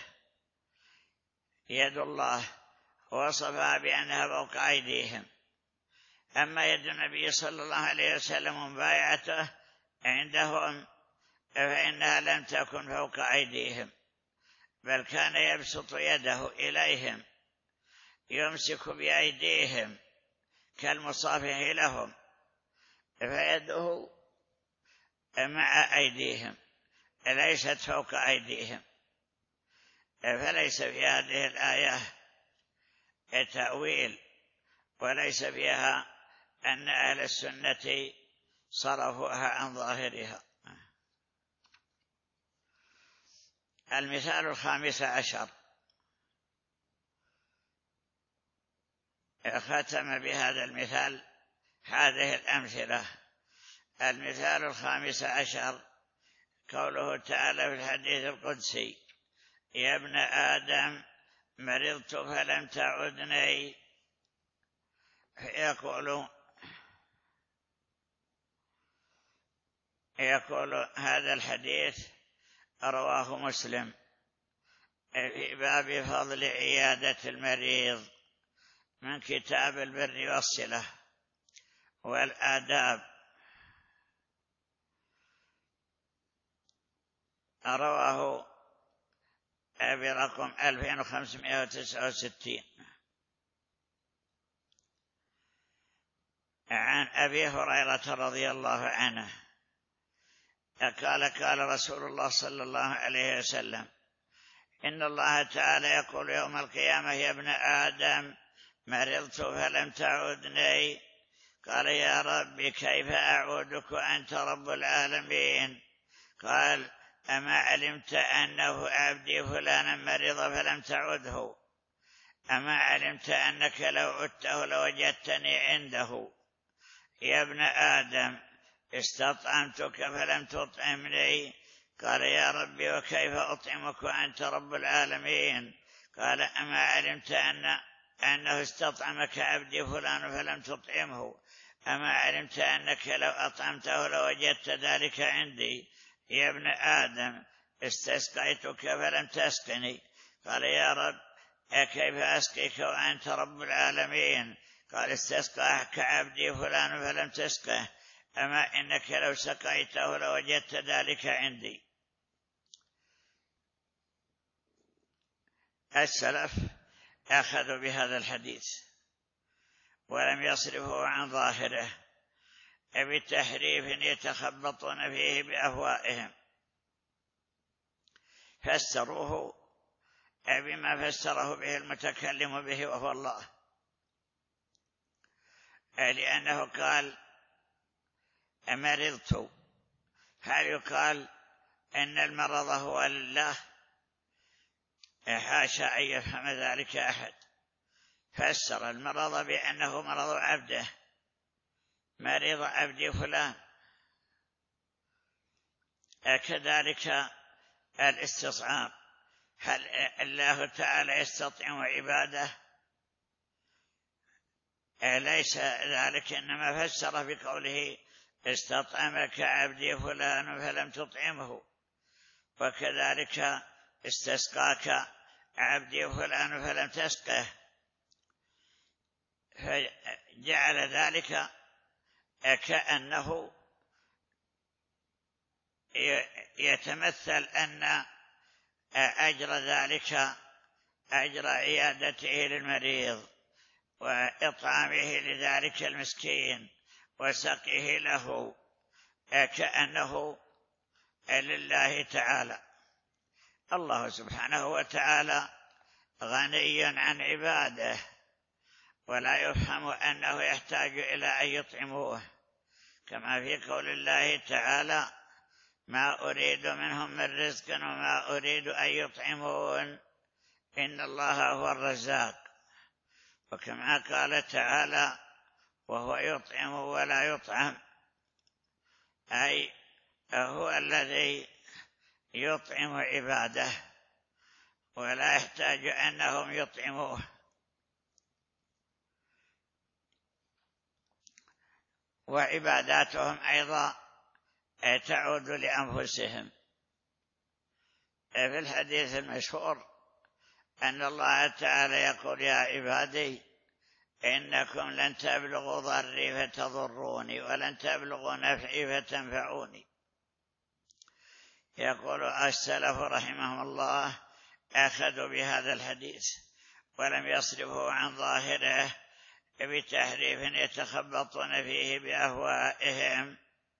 C: يد الله وصفها بأنها فوق أيديهم. أما يد النبي صلى الله عليه وسلم مبايعته عندهم فإنها لم تكن فوق أيديهم، بل كان يبسط يده إليهم يمسك بأيديهم كالمصافح لهم، فيده مع أيديهم ليست فوق أيديهم. فليس في هذه الآية تأويل، وليس فيها أن أهل السنة صرفوها عن ظاهرها. المثال الخامس عشر، ختم بهذا المثال هذه الأمثلة. المثال الخامس عشر قوله تعالى في الحديث القدسي يا ابن آدم مرضت فلم تعدني. يقول يقول هذا الحديث رواه مسلم في باب فضل عيادة المريض من كتاب البر والصلة والآداب. رواه برقم ألفين وخمسمائة وتسعة وستين عن أبي هريرة رضي الله عنه قال قال رسول الله صلى الله عليه وسلم: إن الله تعالى يقول يوم القيامة: يا ابن آدم مرضت فلم تعودني. قال: يا رب كيف أعودك وأنت رب العالمين؟ قال: أما علمت أنه عبدي فلانا مرض فلم تعده؟ أما علمت أنك لو عدته لوجدتني عنده؟ يا ابن آدم استطعمتك فلم تطعمني. قال: يا ربي وكيف أطعمك وأنت رب العالمين؟ قال: أما علمت أن أنه استطعمك عبدي فلان فلم تطعمه؟ أما علمت أنك لو أطعمته لوجدت ذلك عندي؟ يا ابن آدم استسقيتك فلم تسقني. قال: يا رب كيف أسقيك وأنت رب العالمين؟ قال: استسقاك عبدي فلان فلم تسقه. أما إنك لو سقيته لوجدت ذلك عندي. السلف أخذوا بهذا الحديث ولم يصرفوا عن ظاهره بتحريف يتخبطون فيه بأهوائهم، فسروه بما فسره به المتكلم به وهو الله، لأنه قال: مرضت، هل يقال إن المرض هو لله؟ حاشا أن يفهم ذلك أحد. فسر المرض بأنه مرض عبده، مرض عبدي فلان. كذلك الاستصعاب، هل الله تعالى يستطعم عباده؟ ليس ذلك، إنما فسر بقوله: استطعمك عبدي فلان فلم تطعمه. وكذلك استسقاك عبدي فلان فلم تسقه، فجعل ذلك كأنه يتمثل أن أجر ذلك أجر عيادته للمريض وإطعامه لذلك المسكين وسقيه له، كأنه لله تعالى. الله سبحانه وتعالى غني عن عباده، ولا يفهم أنه يحتاج إلى أن يطعموه، كما في قول الله تعالى: ما أريد منهم من رزق وما أريد أن يطعمون إن الله هو الرزاق. وكما قال تعالى: وهو يطعم ولا يطعم، أي هو الذي يطعم عباده ولا يحتاج أنهم يطعموه. وعباداتهم أيضا تعود لأنفسهم. في الحديث المشهور أن الله تعالى يقول: يا عبادي إنكم لن تبلغوا ضري فتضروني ولن تبلغوا نفعي فتنفعوني. يقول السلف رحمهم الله: أخذوا بهذا الحديث ولم يصرفوا عن ظاهره بتحريف يتخبطون فيه بأهوائهم،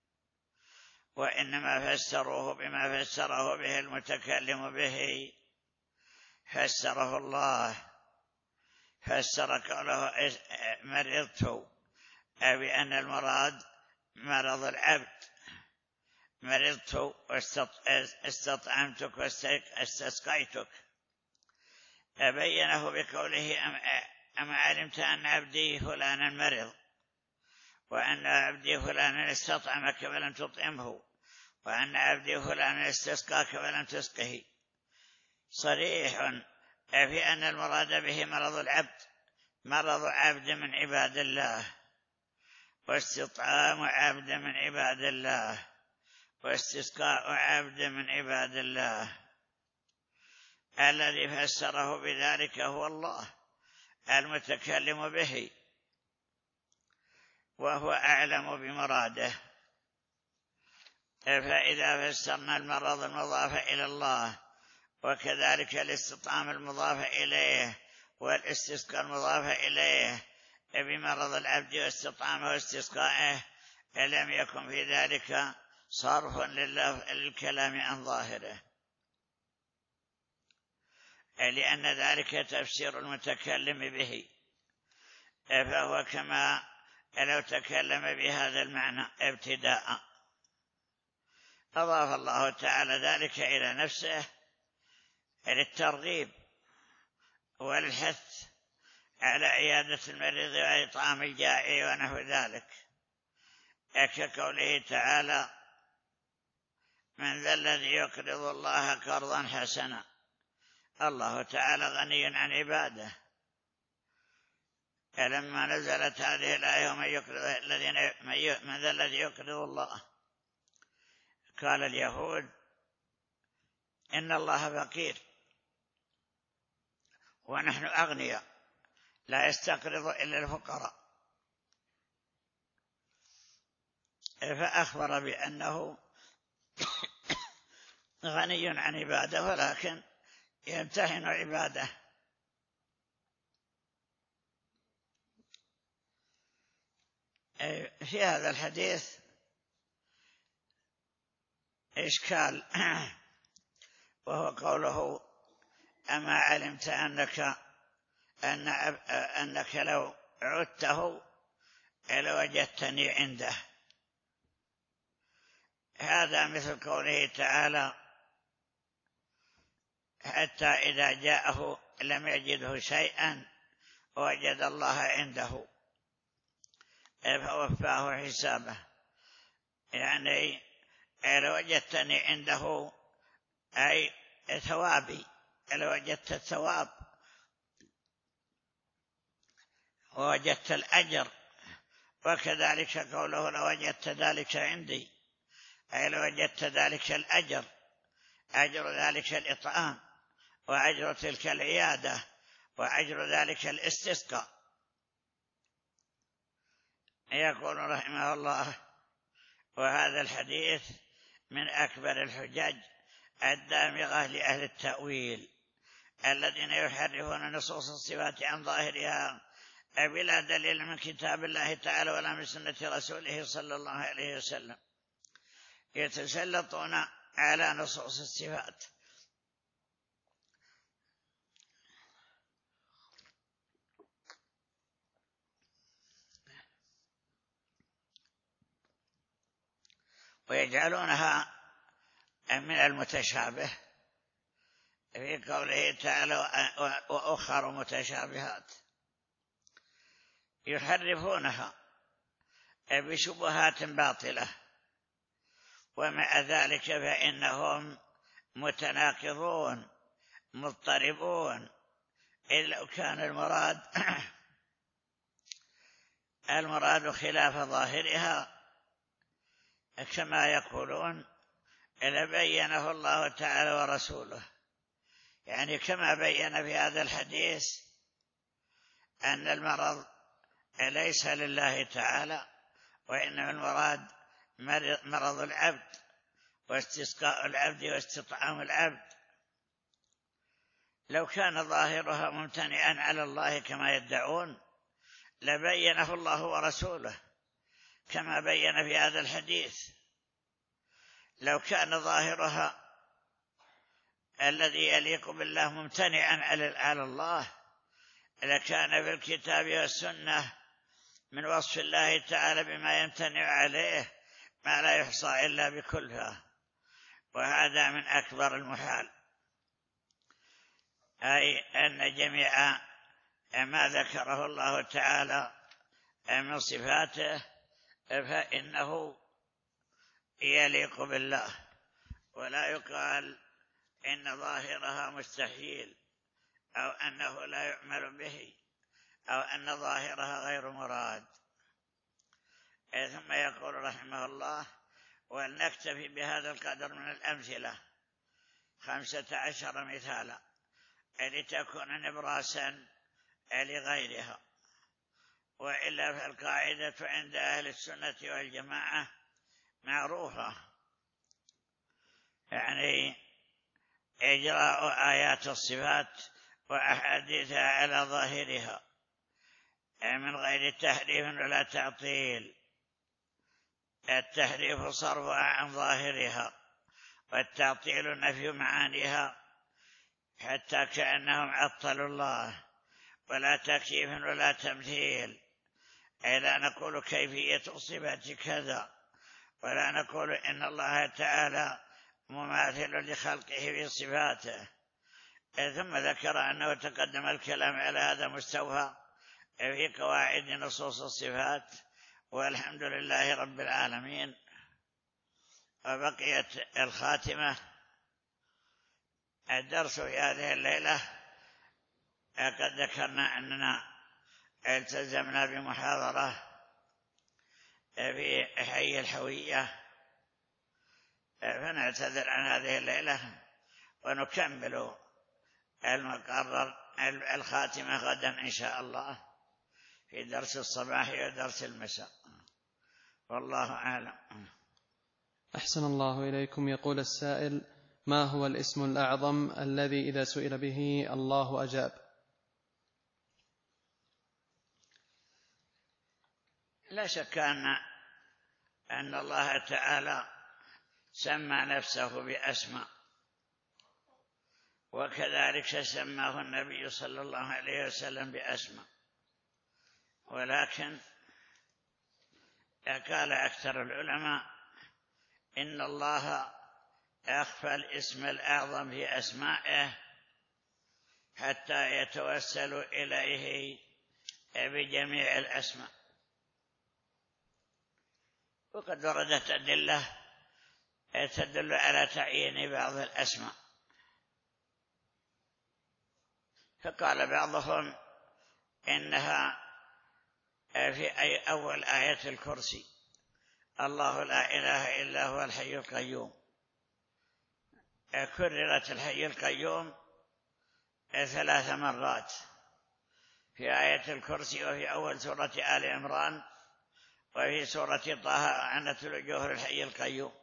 C: وإنما فسروه بما فسره به المتكلم به، فسره الله. فسر قوله مرضت بأن المراد مرض العبد، مرضت واستطعمتك واستسقيتك. أبينه بقوله: أما علمت أن عبدي فلانا مرض، وأن عبدي فلانا استطعمك فلم تطعمه، وأن عبدي فلانا استسقاك فلم تسقه. صريح في أن المراد به مرض العبد، مرض عبد من عباد الله، واستطعام عبد من عباد الله، واستسقاء عبد من عباد الله. الذي فسره بذلك هو الله المتكلم به، وهو أعلم بمراده. فإذا فسرنا المرض المضاف إلى الله، وكذلك الاستطعام المضاف إليه والاستسقاء المضاف إليه بمرض العبد واستطعامه واستسقائه، لم يكن في ذلك صرف للكلام عن ظاهره، لأن ذلك تفسير المتكلم به، فهو كما لو تكلم بهذا المعنى ابتداء. أضاف الله تعالى ذلك إلى نفسه للترغيب والحث على عيادة المريض وإطعام الجائع ونحو ذلك، كقوله تعالى: من ذا الذي يقرض الله قرضا حسنا. الله تعالى غني عن عباده. لما نزلت هذه الآية: ومن يقرض الذين من ذا الذي يقرض الله، قال اليهود: إن الله فقير ونحن أغنياء لا يستقرض إلا الفقراء، فأخبر بأنه غني عن عباده ولكن يمتهن عباده. في هذا الحديث إشكال، وهو قوله: أما علمت أنك أن أنك لو عدته لوجدتني عنده. هذا مثل قوله تعالى: حتى إذا جاءه لم يجده شيئا وجد الله عنده فوفاه حسابه. يعني لو وجدتني عنده أي ثوابي، لو وجدت الثواب ووجدت الأجر. وكذلك قوله: لو وجدت ذلك عندي، أي لو وجدت ذلك الأجر، أجر ذلك الإطعام، وأجر تلك العيادة، وأجر ذلك الاستسقاء. يقول رحمه الله: وهذا الحديث من أكبر الحجج الدامغة لأهل التأويل الذين يحرفون نصوص الصفات عن ظاهرها بلا دليل من كتاب الله تعالى ولا من سنة رسوله صلى الله عليه وسلم، يتسلطون على نصوص الصفات. ويجعلونها من المتشابه في قوله تعالى: وأخر متشابهات، يحرفونها بشبهات باطلة، ومع ذلك فإنهم متناقضون مضطربون. إذ لو كان المراد المراد خلاف ظاهرها كما يقولون لبينه الله تعالى ورسوله، يعني كما بين في هذا الحديث أن المرض ليس لله تعالى، وإنما المراد مرض العبد واستسقاء العبد واستطعام العبد. لو كان ظاهرها ممتنعا على الله كما يدعون لبينه الله ورسوله كما بين في هذا الحديث. لو كان ظاهرها الذي يليق بالله ممتنعا على الله لكان في الكتاب والسنة من وصف الله تعالى بما يمتنع عليه ما لا يحصى إلا بكلفه، وهذا من أكبر المحال. أي أن جميع ما ذكره الله تعالى من صفاته فإنه يليق بالله، ولا يقال إن ظاهرها مستحيل أو أنه لا يعمل به أو أن ظاهرها غير مراد. ثم يقول رحمه الله: ولنكتفي بهذا القدر من الأمثلة خمسة عشر مثالا لتكون نبراسا لغيرها، وإلا فالقاعدة عند أهل السنة والجماعة معروفة، يعني إجراء آيات الصفات وأحاديثها على ظاهرها من غير تحريف ولا تعطيل. التحريف صرفها عن ظاهرها والتعطيل نفي معانيها، حتى كأنهم عطلوا الله، ولا تكييف ولا تمثيل، أي لا نقول كيفية صفات كذا، ولا نقول إن الله تعالى مماثل لخلقه في صفاته. ثم ذكر أنه تقدم الكلام على هذا مستوفى في قواعد نصوص الصفات، والحمد لله رب العالمين. وبقيت الخاتمة. الدرس في هذه الليلة قد ذكرنا أننا التزمنا بمحاضرة في حي الحوية، فنعتذر عن هذه الليلة ونكمل المقرر الخاتمة غدا إن شاء الله في درس الصباح ودرس المساء، والله أعلم.
A: أحسن الله إليكم. يقول السائل: ما هو الاسم الأعظم الذي إذا سئل به الله أجاب؟
C: لا شك أن أن الله تعالى سمى نفسه بأسماء، وكذلك سماه النبي صلى الله عليه وسلم بأسماء، ولكن قال أكثر العلماء إن الله أخفى الاسم الأعظم في أسمائه حتى يتوسل إليه بجميع الأسماء. وقد وردت أدلة تدل على تعيين بعض الأسماء، فقال بعضهم إنها في أي أول آية الكرسي: الله لا إله إلا هو الحي القيوم. كررت الحي القيوم ثلاث مرات في آية الكرسي، وفي أول سورة آل عمران، وفي سورة طه: عنت الوجوه الحي القيوم.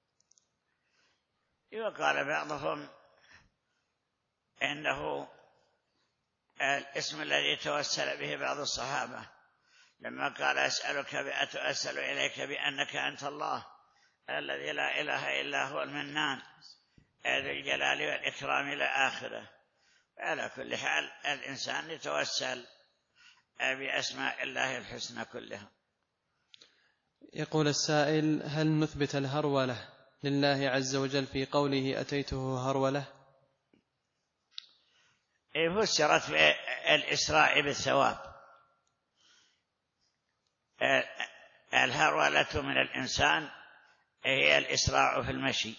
C: وقال بعضهم إنه الاسم الذي توسل به بعض الصحابة لما قال: أسألك أتوسل إليك بأنك أنت الله الذي لا إله إلا هو المنان ذو الجلال والإكرام إلى آخره. على كل حال الإنسان يتوسل بأسماء الله الحسنى كلها.
A: يقول السائل: هل نثبت الهرولة لله عز وجل في قوله أتيته هرولة؟
C: فسرت في الإسراء بالثواب. الهرولة من الإنسان هي الإسراع في المشي،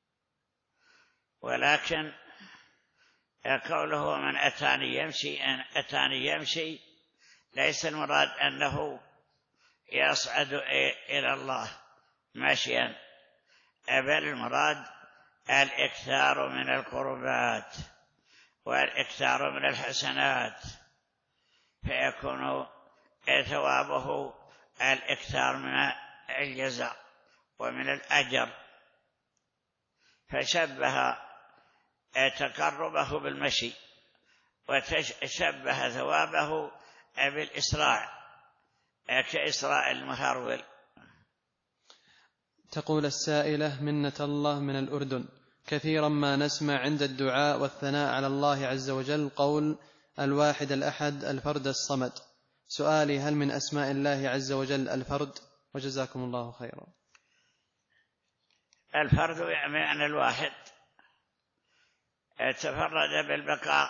C: ولكن قوله من أتاني يمشي أن أتاني يمشي ليس المراد أنه يصعد إلى الله مشيا، بل المراد الإكثار من القربات والإكثار من الحسنات، فيكون ثوابه الإكثار من الجزاء ومن الأجر. فشبه تقربه بالمشي وشبه ثوابه بالإسراع كإسراء المهرول.
A: تقول السائلة: منة الله من الأردن، كثيرا ما نسمع عند الدعاء والثناء على الله عز وجل قول الواحد الأحد الفرد الصمد. سؤالي: هل من أسماء الله عز وجل الفرد؟ وجزاكم الله خيرا.
C: الفرد يعني أن الواحد تفرد بالبقاء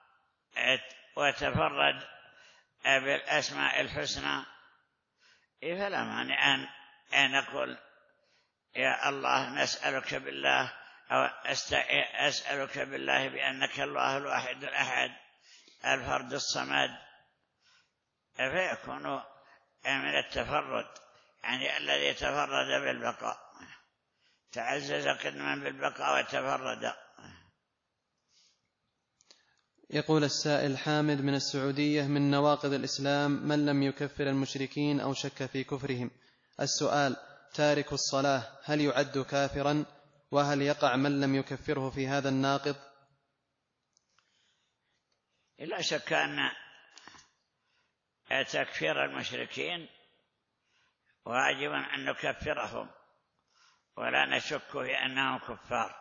C: وتفرد بالأسماء الحسنى، فلا مانع أن نقول يا الله نسألك بالله أو أسألك بالله بأنك الله الواحد الأحد الفرد الصمد، فيكون من التفرد، يعني الذي تفرد بالبقاء، تعزز قدما بالبقاء وتفرد.
A: يقول السائل حامد من السعودية: من نواقض الإسلام من لم يكفر المشركين أو شك في كفرهم. السؤال: تارك الصلاة هل يعد كافرا؟ وهل يقع من لم يكفره في هذا الناقض؟
C: لا شك أن تكفير المشركين واجب أن نكفرهم ولا نشك في أنهم كفار.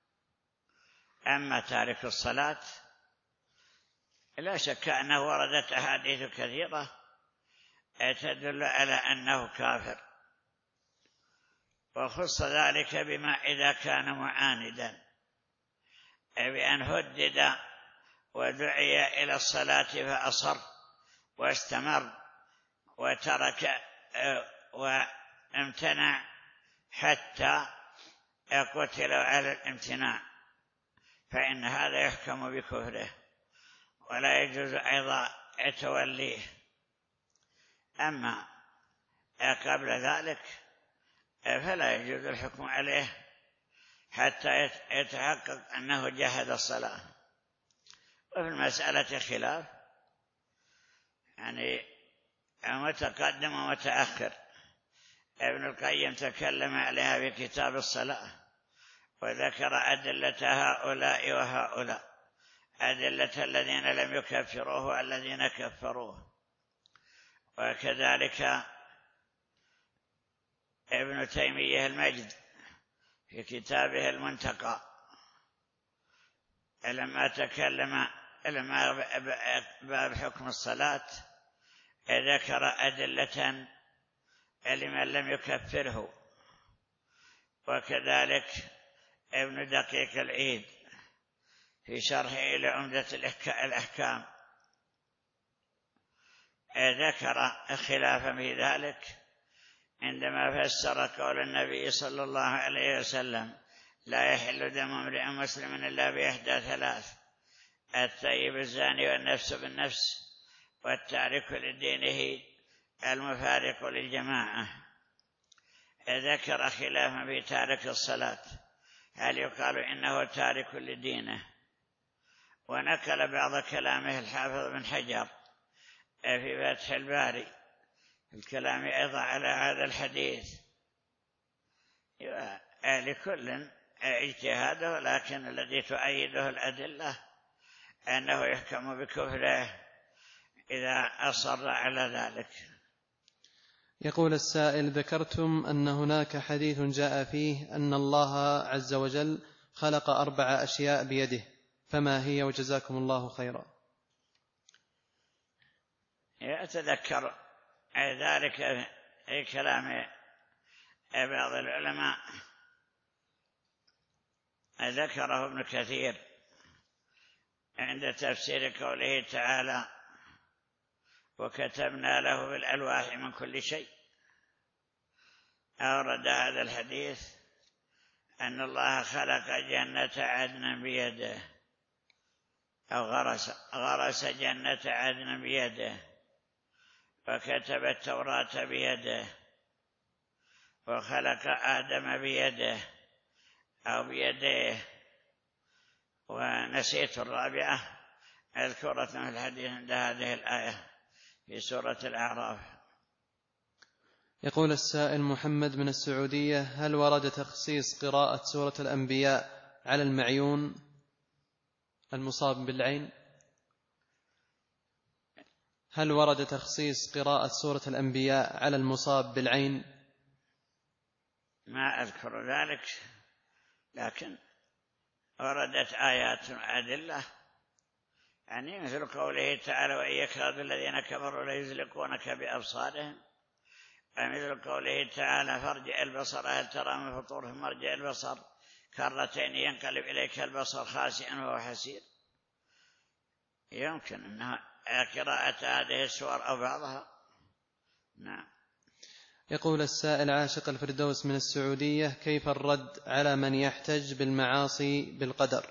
C: أما تارك الصلاة لا شك أنه وردت أحاديث كثيرة تدل على أنه كافر، وخص ذلك بما إذا كان معاندا، بأن هدد ودعي إلى الصلاة فأصر واستمر وترك وامتنع حتى قتل على الامتناع، فإن هذا يحكم بكفره ولا يجوز أيضا توليه. أما قبل ذلك فلا يجوز الحكم عليه حتى يتحقق أنه جحد الصلاة. وفي المسألة خلاف، يعني متقدم ومتأخر. ابن القيم تكلم عليها في كتاب الصلاة وذكر أدلة هؤلاء وهؤلاء، أدلة الذين لم يكفروه والذين كفروه. وكذلك ابن تيمية المجد في كتابه المنتقى لما تكلم لما باب حكم الصلاة ذكر أدلة لمن لم يكفره. وكذلك ابن دقيق العيد في شرحه لعمدة الأحكام ذكر خلافا في ذلك عندما فسر قول النبي صلى الله عليه وسلم: لا يحل دم امرئ مسلم إلا بإحدى ثلاث: الثيب الزاني والنفس بالنفس والتارك لدينه المفارق للجماعة. ذكر خلافا في تارك الصلاة، هل يقال إنه تارك لدينه؟ ونقل بعض كلامه الحافظ بن حجر في فتح الباري الكلام أيضا على هذا الحديث. لكل اجتهاده، لكن الذي تؤيده الأدلة أنه يحكم بكفره إذا أصر على ذلك.
A: يقول السائل: ذكرتم أن هناك حديث جاء فيه أن الله عز وجل خلق أربع أشياء بيده، فما هي؟ وجزاكم الله خيرا.
C: يتذكر ذلك في كلام بعض العلماء، ذكره ابن كثير عند تفسير قوله تعالى: وكتبنا له بالألواح من كل شيء. أورد هذا الحديث أن الله خلق جنة عدن بيده، أو غرس, غرس جنة عدن بيده، وكتب التوراة بيده، وخلق آدم بيده أو بيديه. ونسيت الرابعة أذكرة في الحديث عند هذه الآية في سورة الأعراف.
A: يقول السائل محمد من السعودية: هل ورد تخصيص قراءة سورة الأنبياء على المعيون المصاب بالعين؟ هل ورد تخصيص قراءة سورة الأنبياء على المصاب بالعين؟
C: ما أذكر ذلك، لكن وردت آيات أدلة، يعني مثل قوله تعالى: وإن يكاد الذين كفروا ليزلقونك بأبصارهم، ومثل قوله تعالى: فارجع البصر هل ترى من فطور، ثم ارجع البصر كرتين ينقلب إليك البصر خاسئا وهو حسير. يمكن أنها قراءة هذه السور أو بعضها. نعم.
A: يقول السائل عاشق الفردوس من السعودية: كيف الرد على من يحتج بالمعاصي بالقدر؟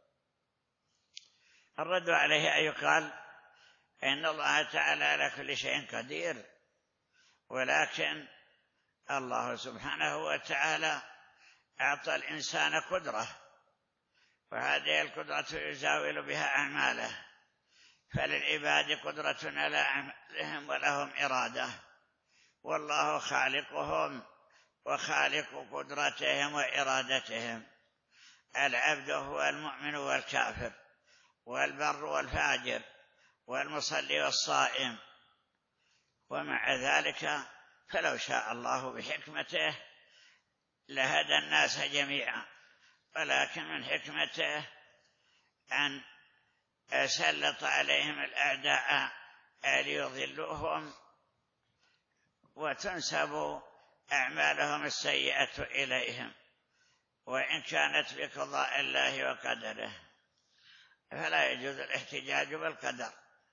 C: الرد عليه أن يقال إن الله تعالى على كل شيء قدير، ولكن الله سبحانه وتعالى أعطى الإنسان قدرة، وهذه القدرة يزاول بها أعماله، فللعباد قدرة على أعمالهم ولهم إرادة، والله خالقهم وخالق قدرتهم وإرادتهم. العبد هو المؤمن والكافر، والبر والفاجر، والمصلي والصائم، ومع ذلك فلو شاء الله بحكمته لهدى الناس جميعا، ولكن من حكمته أن سلط عليهم الأعداء ليضلوهم وتنسب أعمالهم السيئة إليهم، وإن كانت بقضاء الله وقدره، فلا يجوز الاحتجاج بالقدر.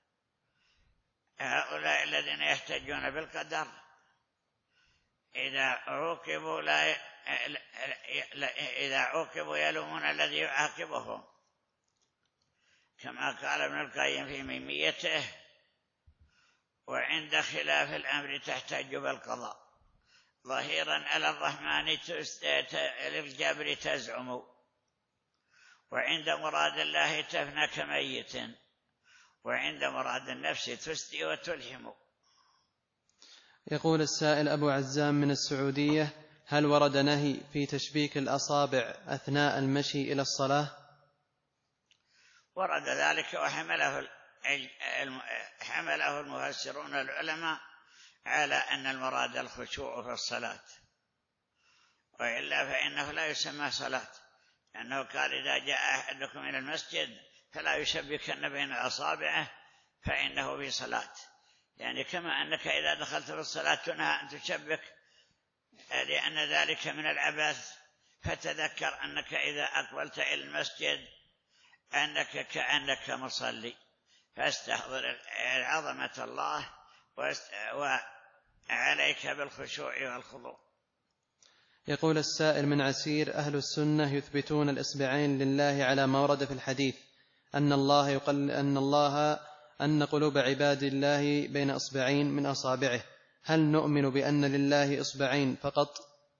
C: هؤلاء الذين يحتجون بالقدر إذا عوقبوا لا إذا عوقبوا يلومون الذي يعاقبهم، كما قال ابن القيم في ميميته: وعند خلاف الأمر تحتج بالقضاء، ظهيرا على الرحمن للجبر تزعم، وعند مراد الله تفنى كميت، وعند مراد النفس تسدي وتلهم.
A: يقول السائل أبو عزام من السعودية: هل ورد نهي في تشبيك الأصابع أثناء المشي إلى الصلاة؟
C: ورد ذلك وحمله حمله المفسرون العلماء على أن المراد الخشوع في الصلاة، وإلا فإنه لا يسمى صلاة، لأنه قال: إذا جاء أحدكم إلى المسجد فلا يشبكن بين أصابعه فإنه في صلاة. يعني كما أنك إذا دخلت في الصلاة تنهى أن تشبك لأن ذلك من العبث، فتذكر أنك إذا أقبلت إلى المسجد أنك كأنك مصلي، فاستحضر عظمة الله وعليك بالخشوع والخضوع.
A: يقول السائل من عسير: أهل السنة يثبتون الإصبعين لله على ما ورد في الحديث أن الله يقل أن الله أن قلوب عباد الله بين إصبعين من أصابعه، هل نؤمن بأن لله إصبعين فقط؟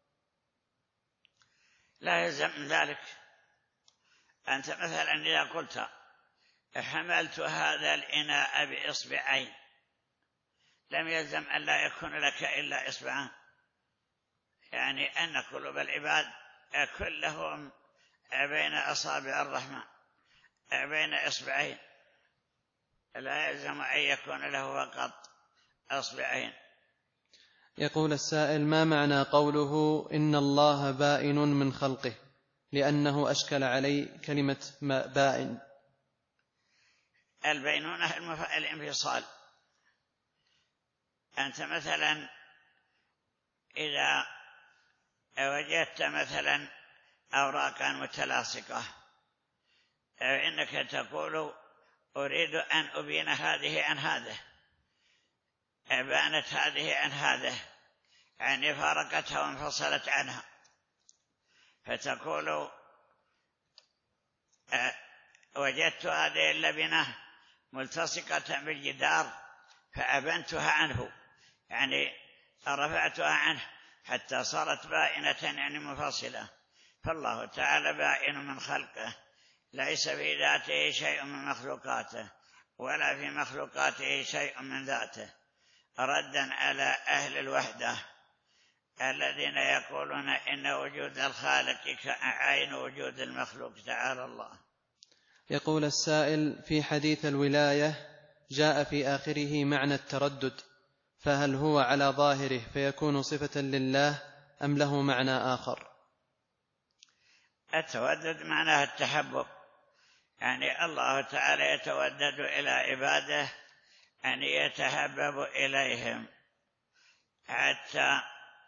C: لا يلزم ذلك. أنت مثلا إذا قلت: حملت هذا الإناء بإصبعين، لم يلزم أن لا يكون لك إلا إصبعان، يعني أن قلوب العباد كلهم بين أصابع الرحمن بين إصبعين، لا يلزم أن يكون له فقط أصبعين.
A: يقول السائل: ما معنى قوله إن الله بائن من خلقه؟ لأنه أشكل علي كلمة بائن.
C: البينونة الانفصال. أنت مثلا إذا وجدت مثلا أوراقا متلاصقة فإنك تقول: أريد أن أبين هذه عن هذه، أبانت هذه عن هذه، يعني فارقتها وانفصلت عنها، فتقول: وجدت هذه اللبنة ملتصقة بالجدار فأبنتها عنه، يعني رفعتها عنه حتى صارت بائنة يعني منفصلة. فالله تعالى بائن من خلقه، ليس في ذاته شيء من مخلوقاته ولا في مخلوقاته شيء من ذاته، ردا على أهل الوحدة الذين يقولون إن وجود الخالق كعين وجود المخلوق، تعالى الله.
A: يقول السائل: في حديث الولاية جاء في آخره معنى التردد، فهل هو على ظاهره فيكون صفة لله أم له معنى آخر؟
C: التودد معناه التحبب، يعني الله تعالى يتودد إلى عباده أن يتحبب إليهم حتى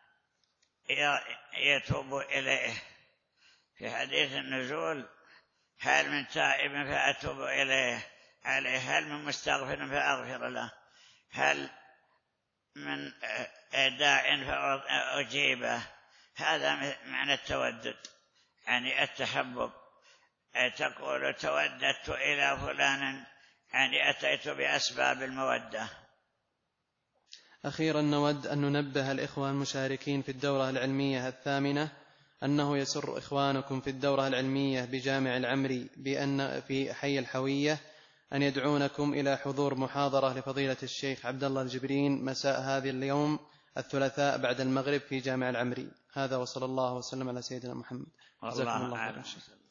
C: يتوب إليه. في حديث النزول: هل من تائب فأتوب إليه عليه، هل من مستغفر فأغفر له، هل من داع فأجيبه. هذا معنى التودد، يعني التحبب. تقول: توددت إلى فلان، يعني أتيت بأسباب المودة.
A: أخيرا نود أن ننبه الإخوة المشاركين في الدورة العلمية الثامنة أنه يسر إخوانكم في الدورة العلمية بجامع العمري بأن في حي الحوية أن يدعونكم إلى حضور محاضرة لفضيلة الشيخ عبد الله الجبرين مساء هذا اليوم الثلاثاء بعد المغرب في جامع العمري. هذا، وصلى الله وسلم على سيدنا محمد. جزاكم الله خيرا.